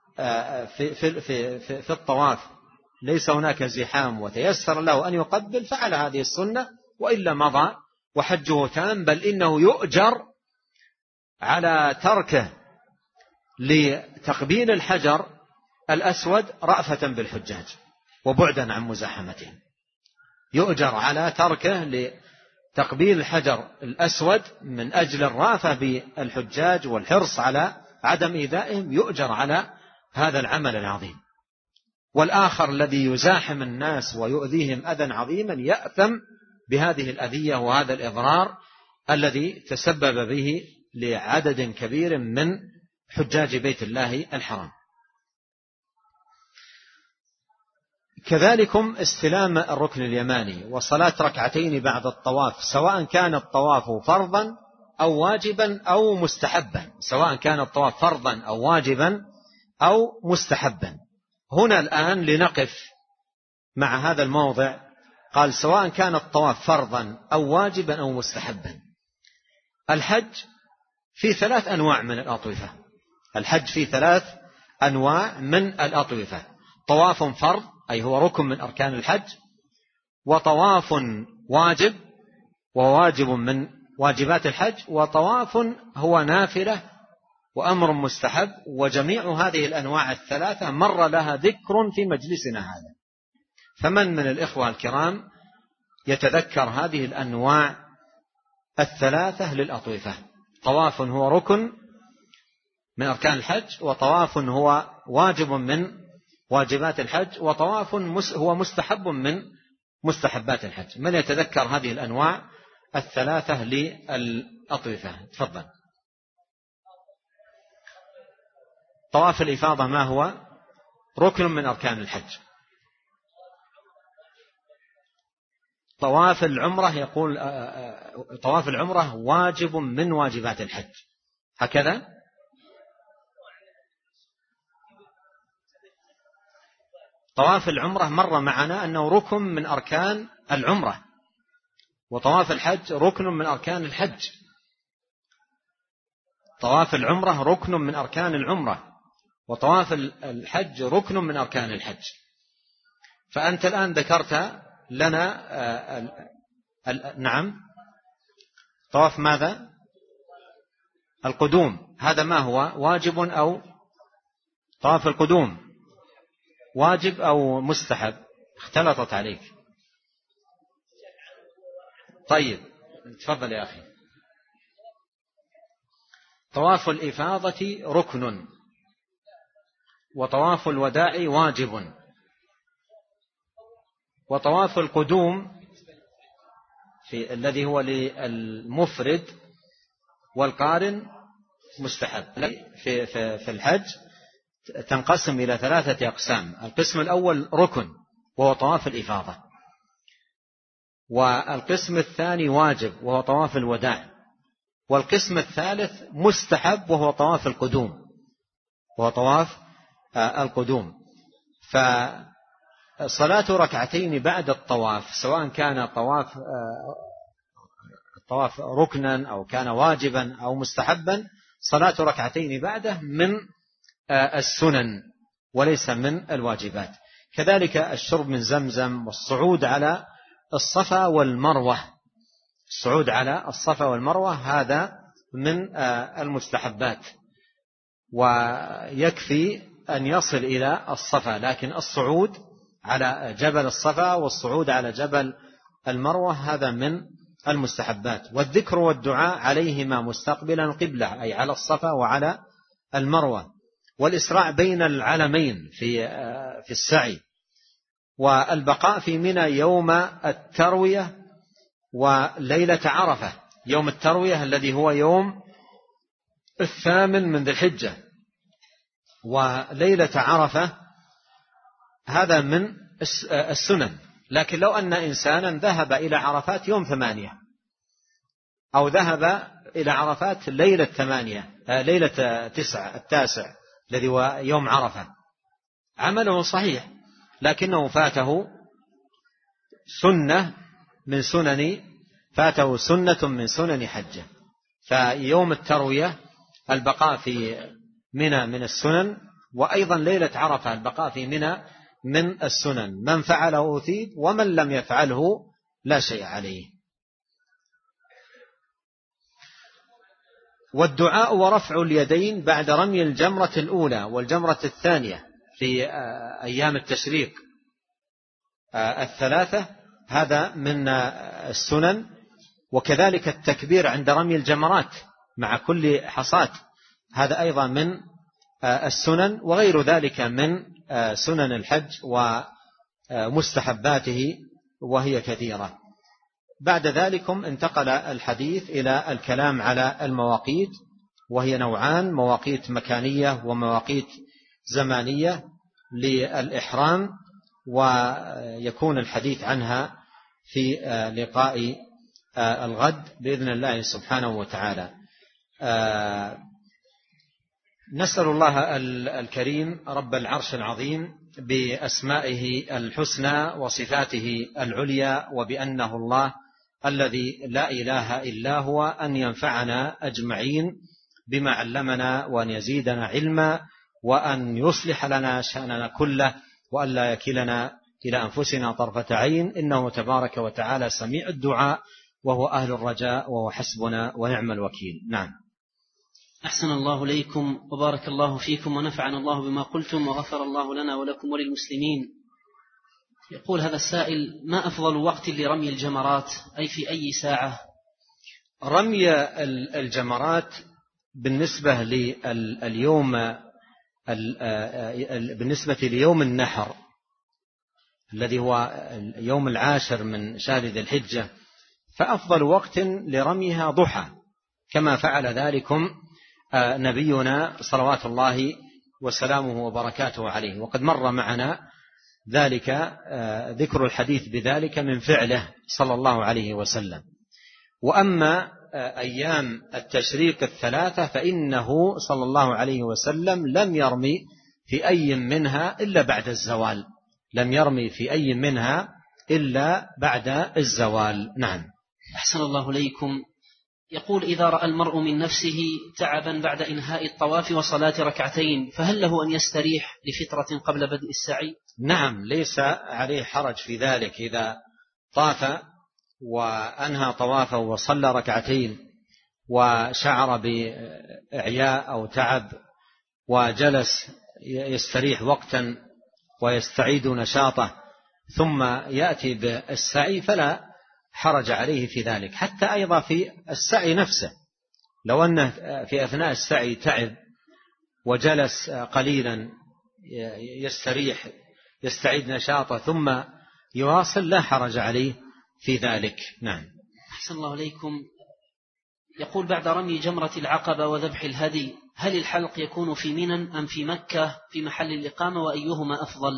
في الطواف ليس هناك زحام وتيسر له أن يقبل فعل هذه السنة، وإلا مضى وحجه تام، بل إنه يؤجر على تركه لتقبيل الحجر الأسود رأفة بالحجاج وبعدا عن مزاحمتهم، يؤجر على تركه لتقبيل الحجر الأسود من أجل الرأفة بالحجاج والحرص على عدم إيذائهم، يؤجر على هذا العمل العظيم. والآخر الذي يزاحم الناس ويؤذيهم أذى عظيما يأثم بهذه الأذية وهذا الإضرار الذي تسبب به لعدد كبير من حجاج بيت الله الحرام. كذلكم استلام الركن اليماني وصلاة ركعتين بعد الطواف، سواء كان الطواف فرضا أو واجبا أو مستحبا، سواء كان الطواف فرضا أو واجبا أو مستحبا. هنا الآن لنقف مع هذا الموضع. قال سواء كان الطواف فرضا أو واجبا أو مستحبا. الحج في 3 أنواع من الأطوفة. الحج في 3 أنواع من الأطوفة: طواف فرض أي هو ركن من أركان الحج، وطواف واجب وواجب من واجبات الحج، وطواف هو نافلة وأمر مستحب. وجميع هذه الأنواع ال3 مر لها ذكر في مجلسنا هذا، فمن من الإخوة الكرام يتذكر هذه الأنواع ال3 للأطوفة؟ طواف هو ركن من أركان الحج، وطواف هو واجب من واجبات الحج، وطواف هو مستحب من مستحبات الحج. من يتذكر هذه الأنواع ال3 للأطوفة؟ تفضل. طواف الإفاضة ما هو؟ ركن من أركان الحج. طواف العمرة يقول طواف العمرة واجب من واجبات الحج، هكذا. طواف العمرة مر معنا أنه ركن من أركان العمرة، وطواف الحج ركن من أركان الحج. طواف العمرة ركن من أركان العمرة، وطواف الحج ركن من أركان الحج. فأنت الآن ذكرت لنا نعم طواف ماذا؟ القدوم. هذا ما هو؟ واجب أو طواف القدوم واجب أو مستحب؟ اختلطت عليك. طيب تفضل يا أخي. طواف الإفاضة ركن، وطواف الوداع واجب، وطواف القدوم الذي هو للمفرد والقارن مستحب. في الحج تنقسم إلى 3 أقسام. القسم الأول ركن وهو طواف الإفاضة، والقسم الثاني واجب وهو طواف الوداع، والقسم الثالث مستحب وهو طواف القدوم، وهو طواف القدوم. فصلاة ركعتين بعد الطواف سواء كان الطواف ركنا أو كان واجبا أو مستحبا، صلاة ركعتين بعده من السنن وليس من الواجبات. كذلك الشرب من زمزم، والصعود على الصفا والمروة. الصعود على الصفا والمروة هذا من المستحبات، ويكفي أن يصل إلى الصفا، لكن الصعود على جبل الصفا والصعود على جبل المروة هذا من المستحبات. والذكر والدعاء عليهما مستقبلا القبلة، أي على الصفا وعلى المروة. والإسراع بين العلمين في السعي، والبقاء في منى يوم التروية وليلة عرفة. يوم التروية الذي هو يوم 8 من ذي الحجة، وليلة عرفة هذا من السنن. لكن لو أن إنسانا ذهب إلى عرفات يوم 8 أو ذهب إلى عرفات ليلة 8 ليلة 9 الذي هو يوم عرفة، عمله صحيح، لكنه فاته سنة من سنن حجه. فيوم التروية البقاء في منى من السنن، وأيضا ليلة عرفة البقاء في منى من السنن. من فعله أثيب، ومن لم يفعله لا شيء عليه. والدعاء ورفع اليدين بعد رمي الجمرة الأولى والجمرة الثانية في أيام التشريق الثلاثة هذا من السنن. وكذلك التكبير عند رمي الجمرات مع كل حصاة هذا أيضا من السنن، وغير ذلك من سنن الحج ومستحباته وهي كثيرة. بعد ذلك انتقل الحديث إلى الكلام على المواقيت، وهي نوعان: مواقيت مكانية ومواقيت زمانية للإحرام، ويكون الحديث عنها في لقاء الغد بإذن الله سبحانه وتعالى. نسأل الله الكريم رب العرش العظيم بأسمائه الحسنى وصفاته العليا وبأنه الله الذي لا إله إلا هو أن ينفعنا أجمعين بما علمنا، وأن يزيدنا علما، وأن يصلح لنا شأننا كله، وأن لا يكلنا إلى أنفسنا طرفة عين، إنه تبارك وتعالى سميع الدعاء وهو أهل الرجاء وهو حسبنا ونعم الوكيل. نعم. أحسن الله إليكم وبارك الله فيكم ونفعنا الله بما قلتم وغفر الله لنا ولكم وللمسلمين. يقول هذا السائل: ما أفضل وقت لرمي الجمرات، أي في أي ساعة؟ رمي الجمرات بالنسبة لليوم بالنسبة ليوم النحر الذي هو يوم 10 من شهر ذي الحجة، فأفضل وقت لرميها ضحى، كما فعل ذلكم نبينا صلوات الله وسلامه وبركاته عليه، وقد مر معنا ذلك ذكر الحديث بذلك من فعله صلى الله عليه وسلم. وأما أيام التشريق الثلاثة فإنه صلى الله عليه وسلم لم يرمي في أي منها إلا بعد الزوال، لم يرمي في أي منها إلا بعد الزوال. نعم. أحسن الله إليكم. يقول: إذا رأى المرء من نفسه تعبا بعد إنهاء الطواف وصلاة ركعتين، فهل له أن يستريح لفترة قبل بدء السعي؟ نعم، ليس عليه حرج في ذلك. إذا طاف وأنهى طوافه وصلى ركعتين وشعر بإعياء أو تعب وجلس يستريح وقتا ويستعيد نشاطه ثم يأتي بالسعي فلا حرج عليه في ذلك. حتى أيضا في السعي نفسه، لو أنه في أثناء السعي تعب وجلس قليلا يستريح يستعيد نشاطه ثم يواصل لا حرج عليه في ذلك. نعم. أحسن الله إليكم. يقول: بعد رمي جمرة العقبة وذبح الهدي، هل الحلق يكون في منى أم في مكة في محل الإقامة، وأيهما أفضل؟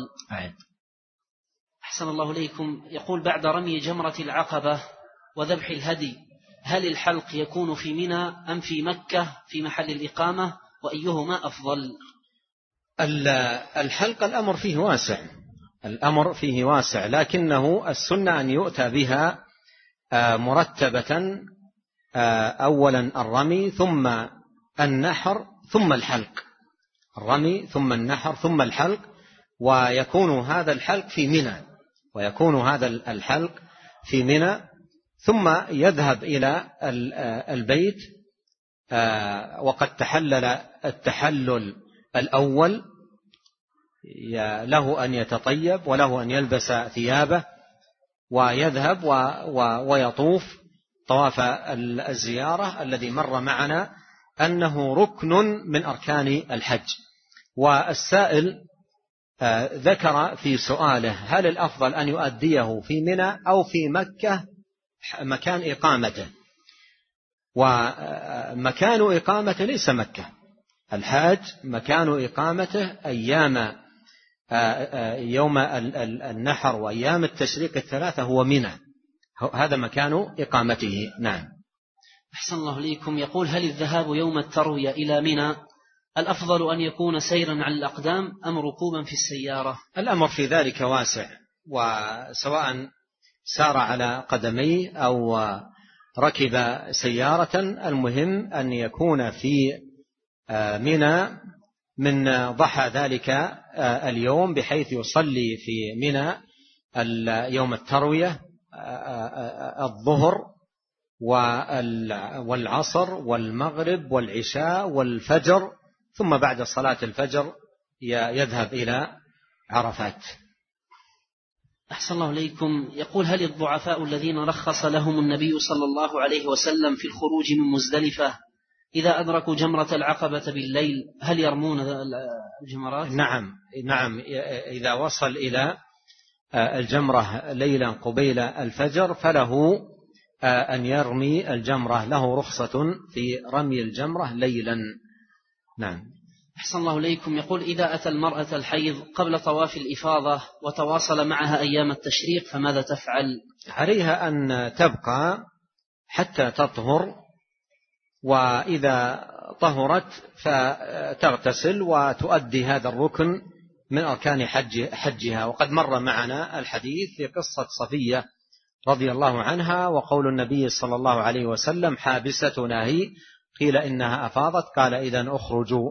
أحسن الله إليكم. يقول: بعد رمي جمرة العقبة وذبح الهدي، هل الحلق يكون في منى أم في مكة في محل الإقامة، وأيهما أفضل؟ الحلق الأمر فيه واسع، الأمر فيه واسع، لكنه السنة أن يؤتى بها مرتبة، أولا الرمي ثم النحر ثم الحلق، الرمي ثم النحر ثم الحلق، ويكون هذا الحلق في منى، ويكون هذا الحلق في منى، ثم يذهب إلى البيت وقد تحلل التحلل الأول، له أن يتطيب وله أن يلبس ثيابه ويذهب ويطوف طواف الزيارة الذي مر معنا أنه ركن من أركان الحج. والسائل ذكر في سؤاله: هل الأفضل أن يؤديه في منى أو في مكة مكان إقامته؟ ومكان إقامته ليس مكة، الحاج مكان إقامته أيام يوم النحر وأيام التشريق الثلاثة هو منى، هذا مكان إقامته. نعم. أحسن الله إليكم. يقول: هل الذهاب يوم التروية إلى منى الأفضل أن يكون سيرا على الأقدام أم ركوبا في السيارة؟ الأمر في ذلك واسع، وسواء سار على قدميه أو ركب سيارة، المهم أن يكون في منى من ضحى ذلك اليوم، بحيث يصلي في منى يوم التروية الظهر والعصر والمغرب والعشاء والفجر، ثم بعد صلاة الفجر يذهب إلى عرفات. أحسن الله إليكم. يقول: هل الضعفاء الذين رخص لهم النبي صلى الله عليه وسلم في الخروج من مزدلفة إذا أدركوا جمرة العقبة بالليل هل يرمون الجمرات؟ نعم، إذا وصل إلى الجمرة ليلا قبيل الفجر فله أن يرمي الجمرة، له رخصة في رمي الجمرة ليلا. نعم. أحسن الله إليكم. يقول: إذا أتى المرأة الحيض قبل طواف الإفاضة وتواصل معها أيام التشريق فماذا تفعل؟ عليها أن تبقى حتى تطهر، وإذا طهرت فتغتسل وتؤدي هذا الركن من أركان حجها. وقد مر معنا الحديث في قصة صفية رضي الله عنها وقول النبي صلى الله عليه وسلم: حابستنا هي، قيل إنها أفاضت، قال: إذن أخرجوا.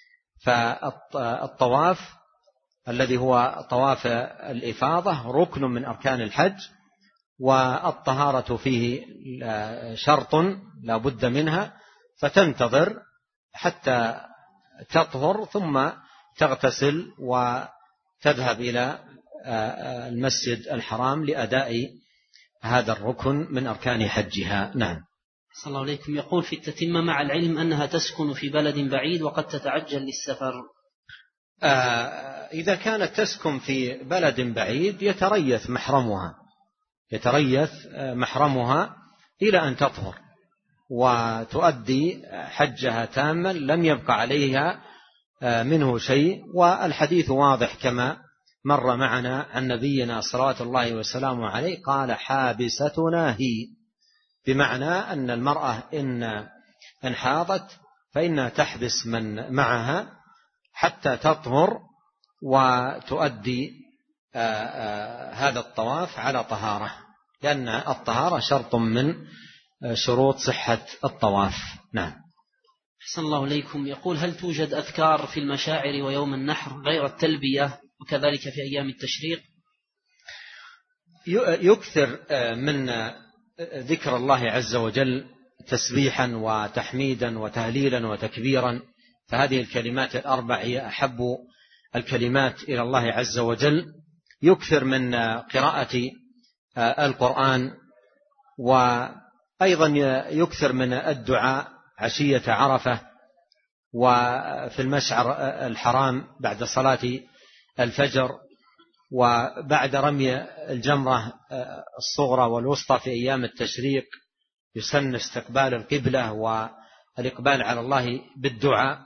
فالطواف الذي هو طواف الإفاضة ركن من أركان الحج، والطهارة فيه شرط لا بد منها، فتنتظر حتى تطهر ثم تغتسل وتذهب إلى المسجد الحرام لأداء هذا الركن من أركان حجها. نعم. صلى الله عليكم. يقول: في التتمة مع العلم أنها تسكن في بلد بعيد وقد تتعجل للسفر. إذا كانت تسكن في بلد بعيد يتريث محرمها إلى أن تطهر وتؤدي حجها تاما، لم يبقى عليها منه شيء. والحديث واضح كما مر معنا عن نبينا صلوات الله وسلامه عليه، قال: حابستنا هي، بمعنى أن المرأة إن حاضت فإنها تحبس من معها حتى تطهر وتؤدي هذا الطواف على طهارة، لأن الطهارة شرط من شروط صحة الطواف. نعم. أحسن الله إليكم. يقول: هل توجد أذكار في المشاعر ويوم النحر غير التلبية وكذلك في أيام التشريق؟ يكثر من ذكر الله عز وجل تسبيحا وتحميدا وتهليلا وتكبيرا، فهذه الكلمات الأربع هي أحب الكلمات إلى الله عز وجل. يكثر من قراءة القرآن، وأيضا يكثر من الدعاء عشية عرفة وفي المشعر الحرام بعد صلاة الفجر، وبعد رمي الجمرة الصغرى والوسطى في أيام التشريق يسن استقبال القبلة والإقبال على الله بالدعاء.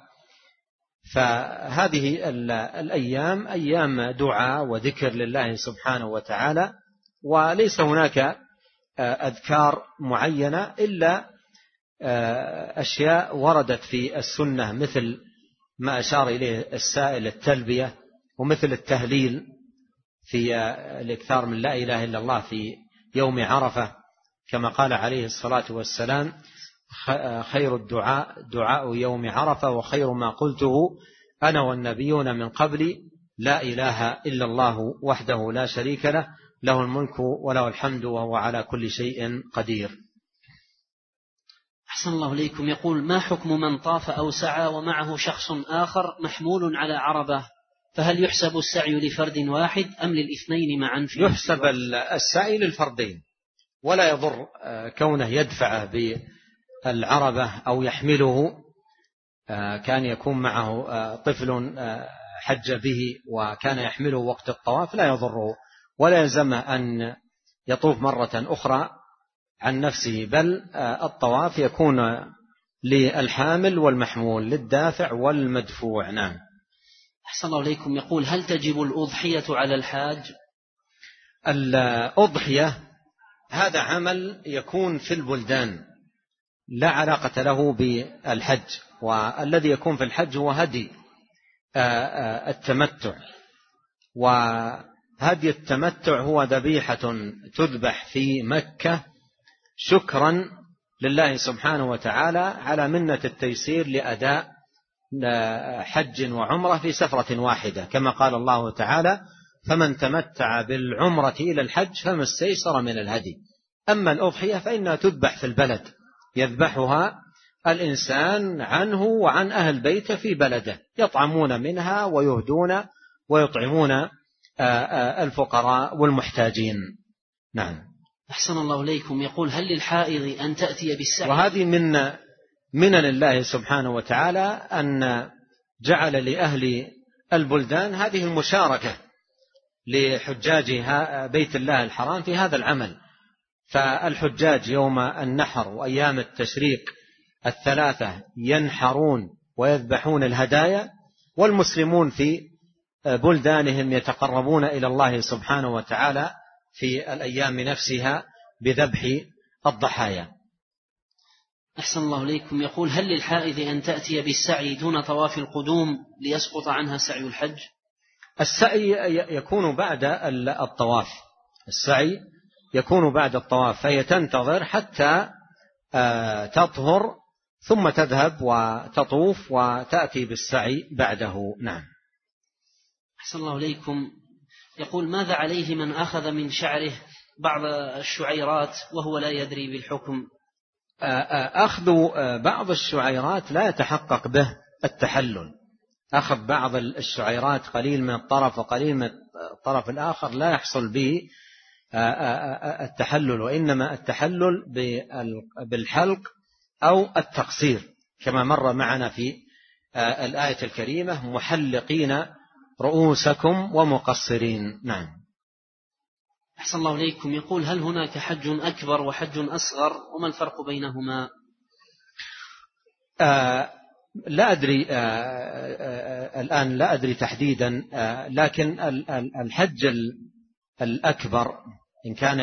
فهذه الأيام أيام دعاء وذكر لله سبحانه وتعالى، وليس هناك أذكار معينة إلا أشياء وردت في السنة مثل ما أشار إليه السائل التلبية، ومثل التهليل في الإكثار من لا إله إلا الله في يوم عرفة، كما قال عليه الصلاة والسلام: خير الدعاء دعاء يوم عرفة، وخير ما قلته أنا والنبيون من قبلي لا إله إلا الله وحده لا شريك له، له الملك وله الحمد وهو على كل شيء قدير. أحسن الله إليكم. يقول: ما حكم من طاف أو سعى ومعه شخص آخر محمول على عربة، فهل يحسب السعي لفرد واحد أم للاثنين معا؟ يحسب السعي للفردين، ولا يضر كونه يدفعه بالعربة أو يحمله. كان يكون معه طفل حج به وكان يحمله وقت الطواف لا يضره، ولا يلزمه أن يطوف مرة أخرى عن نفسه، بل الطواف يكون للحامل والمحمول، للدافع والمدفوع. نعم. أحسن الله إليكم. يقول: هل تجب الأضحية على الحاج؟ الأضحية هذا عمل يكون في البلدان لا علاقة له بالحج، والذي يكون في الحج هو هدي التمتع، وهدي التمتع هو ذبيحة تذبح في مكة شكرا لله سبحانه وتعالى على منة التيسير لأداء حج وعمرة في سفرة واحدة، كما قال الله تعالى: فمن تمتع بالعمرة إلى الحج فما استيسر من الهدي. أما الأضحية فإنها تذبح في البلد، يذبحها الإنسان عنه وعن أهل بيته في بلده، يطعمون منها ويهدون ويطعمون الفقراء والمحتاجين. نعم. أحسن الله إليكم. يقول: هل للحائض أن تأتي بالسعي؟ وهذه من الله سبحانه وتعالى أن جعل لأهل البلدان هذه المشاركة لحجاج بيت الله الحرام في هذا العمل. فالحجاج يوم النحر وأيام التشريق 3 ينحرون ويذبحون الهدايا، والمسلمون في بلدانهم يتقربون إلى الله سبحانه وتعالى في الأيام نفسها بذبح الضحايا. أحسن الله إليكم. يقول: هل للحائض أن تأتي بالسعي دون طواف القدوم ليسقط عنها سعي الحج؟ السعي يكون بعد الطواف، السعي يكون بعد الطواف، فهي تنتظر حتى تطهر ثم تذهب وتطوف وتأتي بالسعي بعده. نعم. أحسن الله إليكم. يقول: ماذا عليه من أخذ من شعره بعض الشعيرات وهو لا يدري بالحكم؟ أخذ بعض الشعيرات لا يتحقق به التحلل. أخذ بعض الشعيرات قليل من الطرف وقليل من الطرف الآخر لا يحصل به التحلل، وإنما التحلل بالحلق أو التقصير كما مر معنا في الآية الكريمة: محلقين رؤوسكم ومقصرين. نعم. أحسن الله إليكم. يقول: هل هناك حج أكبر وحج أصغر، وما الفرق بينهما؟ لا أدري الآن، لا أدري تحديدا، لكن الحج الأكبر إن كان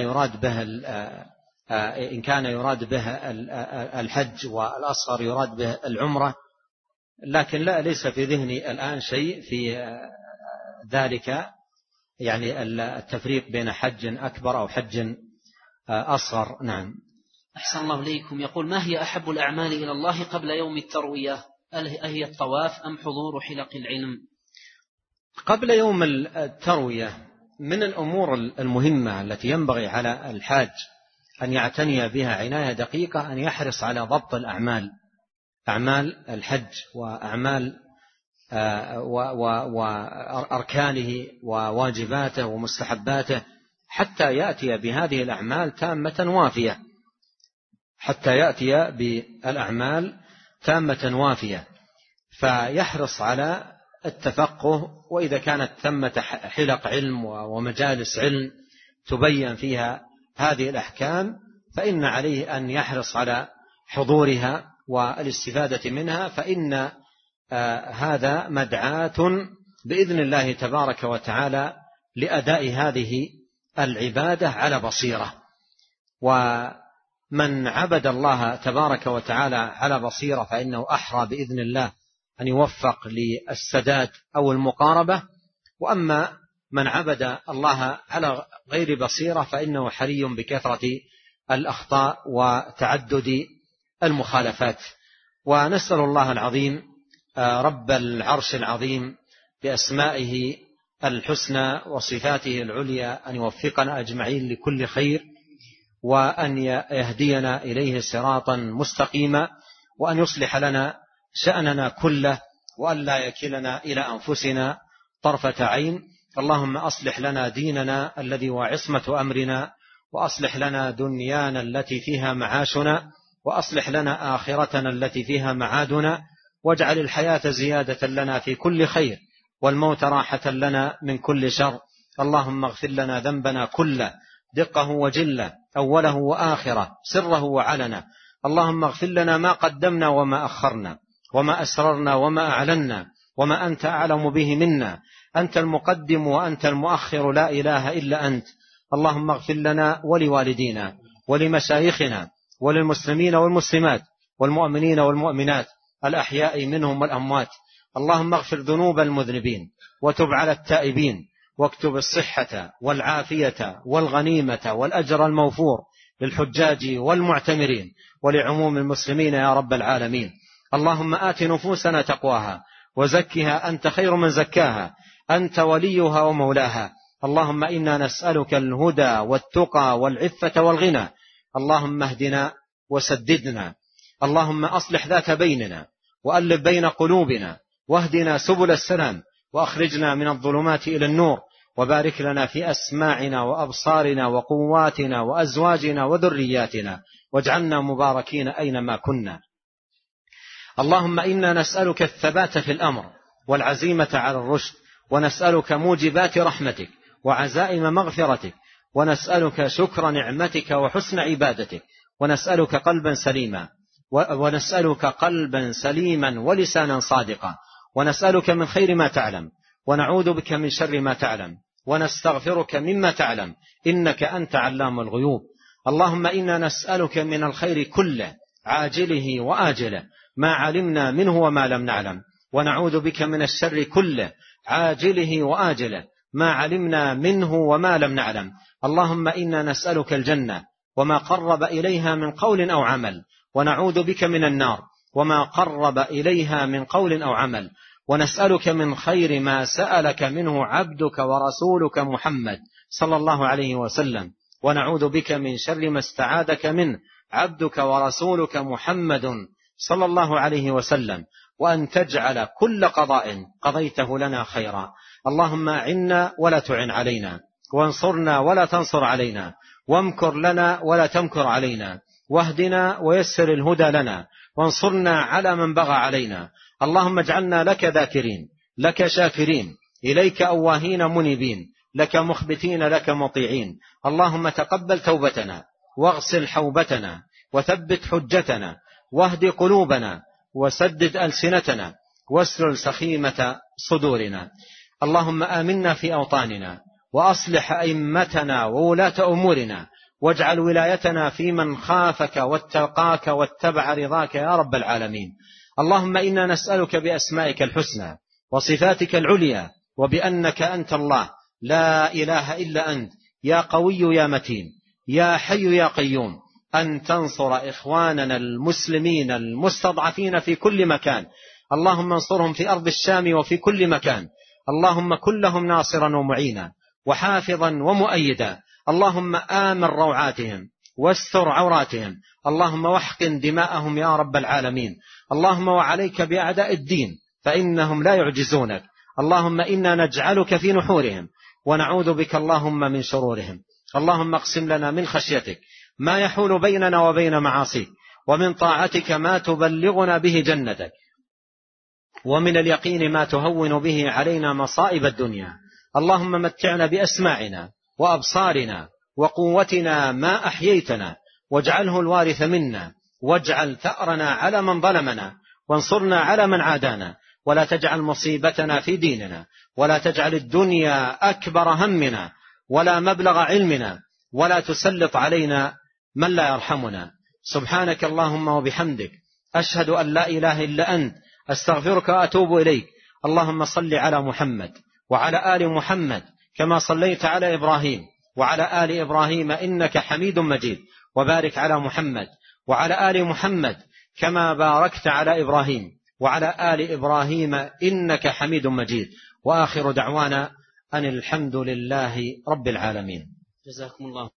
يراد به الحج، والأصغر يراد به العمرة، لكن ليس في ذهني الآن شيء في ذلك، يعني التفريق بين حج أكبر أو حج أصغر. نعم. أحسن الله إليكم. يقول: ما هي أحب الأعمال إلى الله قبل يوم التروية؟ هي الطواف أم حضور حلق العلم؟ قبل يوم التروية من الأمور المهمة التي ينبغي على الحاج أن يعتني بها عناية دقيقة أن يحرص على ضبط أعمال الحج وأعمال وأركانه وواجباته ومستحباته، حتى يأتي بهذه الأعمال تامة وافية، فيحرص على التفقه. وإذا كانت ثمة حلق علم ومجالس علم تبين فيها هذه الأحكام فإن عليه أن يحرص على حضورها والاستفادة منها، فإن هذا مدعاة بإذن الله تبارك وتعالى لأداء هذه العبادة على بصيرة. ومن عبد الله تبارك وتعالى على بصيرة فإنه أحرى بإذن الله أن يوفق للسداد أو المقاربة، وأما من عبد الله على غير بصيرة فإنه حري بكثرة الأخطاء وتعدد المخالفات. ونسأل الله العظيم رب العرش العظيم بأسمائه الحسنى وصفاته العليا أن يوفقنا أجمعين لكل خير، وأن يهدينا إليه صراطا مستقيما، وأن يصلح لنا شأننا كله، وأن لا يكلنا إلى أنفسنا طرفة عين. اللهم أصلح لنا ديننا الذي هو عصمة أمرنا، وأصلح لنا دنيانا التي فيها معاشنا، وأصلح لنا آخرتنا التي فيها معادنا، واجعل الحياة زيادة لنا في كل خير، والموت راحة لنا من كل شر. اللهم اغفر لنا ذنبنا كله، دقه وجله، أوله وآخره، سره وعلنا. اللهم اغفر لنا ما قدمنا وما أخرنا، وما أسررنا وما أعلنا، وما أنت أعلم به منا. أنت المقدم وأنت المؤخر، لا إله إلا أنت. اللهم اغفر لنا ولوالدينا ولمشايخنا وللمسلمين والمسلمات والمؤمنين والمؤمنات الأحياء منهم والأموات. اللهم اغفر ذنوب المذنبين وتب على التائبين، واكتب الصحة والعافية والغنيمة والأجر الموفور للحجاج والمعتمرين ولعموم المسلمين يا رب العالمين. اللهم آت نفوسنا تقواها وزكها أنت خير من زكاها، أنت وليها ومولاها. اللهم إنا نسألك الهدى والتقى والعفة والغنى. اللهم اهدنا وسددنا اللهم أصلح ذات بيننا وألف بين قلوبنا واهدنا سبل السلام وأخرجنا من الظلمات إلى النور، وبارك لنا في أسماعنا وأبصارنا وقواتنا وأزواجنا وذرياتنا، واجعلنا مباركين أينما كنا. اللهم إنا نسألك الثبات في الأمر والعزيمة على الرشد، ونسألك موجبات رحمتك وعزائم مغفرتك، ونسألك شكر نعمتك وحسن عبادتك، ونسألك قلبا سليما ولسانا صادقا، ونسألك من خير ما تعلم، ونعوذ بك من شر ما تعلم، ونستغفرك مما تعلم، إنك أنت علام الغيوب. اللهم إنا نسألك من الخير كله عاجله وآجله ما علمنا منه وما لم نعلم، ونعوذ بك من الشر كله عاجله وآجله ما علمنا منه وما لم نعلم. اللهم إنا نسألك الجنة وما قرب إليها من قول أو عمل، ونعوذ بك من النار وما قرب إليها من قول أو عمل، ونسألك من خير ما سألك منه عبدك ورسولك محمد صلى الله عليه وسلم، ونعوذ بك من شر ما استعاذك منه عبدك ورسولك محمد صلى الله عليه وسلم، وأن تجعل كل قضاء قضيته لنا خيرا. اللهم أعنا ولا تعن علينا، وانصرنا ولا تنصر علينا، وامكر لنا ولا تمكر علينا، واهدنا ويسر الهدى لنا، وانصرنا على من بغى علينا. اللهم اجعلنا لك ذاكرين، لك شاكرين، إليك أواهين منيبين، لك مخبتين، لك مطيعين. اللهم تقبل توبتنا، واغسل حوبتنا، وثبت حجتنا، واهد قلوبنا، وسدد ألسنتنا، واسلل سخيمة صدورنا. اللهم آمنا في أوطاننا، وأصلح أئمتنا وولاة أمورنا، واجعل ولايتنا في من خافك واتقاك واتبع رضاك يا رب العالمين. اللهم إنا نسألك بأسمائك الحسنى وصفاتك العليا، وبأنك أنت الله لا إله إلا أنت، يا قوي يا متين، يا حي يا قيوم، أن تنصر إخواننا المسلمين المستضعفين في كل مكان. اللهم انصرهم في أرض الشام وفي كل مكان. اللهم كن لهم ناصرا ومعينا وحافظا ومؤيدا. اللهم آمن روعاتهم واستر عوراتهم. اللهم واحقن دماءهم يا رب العالمين. اللهم وعليك بأعداء الدين فإنهم لا يعجزونك. اللهم إنا نجعلك في نحورهم ونعوذ بك اللهم من شرورهم. اللهم اقسم لنا من خشيتك ما يحول بيننا وبين معاصيك، ومن طاعتك ما تبلغنا به جنتك، ومن اليقين ما تهون به علينا مصائب الدنيا. اللهم متعنا بأسماعنا وأبصارنا وقوتنا ما أحييتنا، واجعله الوارث منا، واجعل ثأرنا على من ظلمنا، وانصرنا على من عادانا، ولا تجعل مصيبتنا في ديننا، ولا تجعل الدنيا أكبر همنا ولا مبلغ علمنا، ولا تسلط علينا من لا يرحمنا. سبحانك اللهم وبحمدك، أشهد أن لا إله إلا أنت، أستغفرك وأتوب إليك. اللهم صل على محمد وعلى آل محمد كما صليت على إبراهيم وعلى آل إبراهيم إنك حميد مجيد، وبارك على محمد وعلى آل محمد كما باركت على إبراهيم وعلى آل إبراهيم إنك حميد مجيد. وآخر دعوانا أن الحمد لله رب العالمين. جزاكم الله.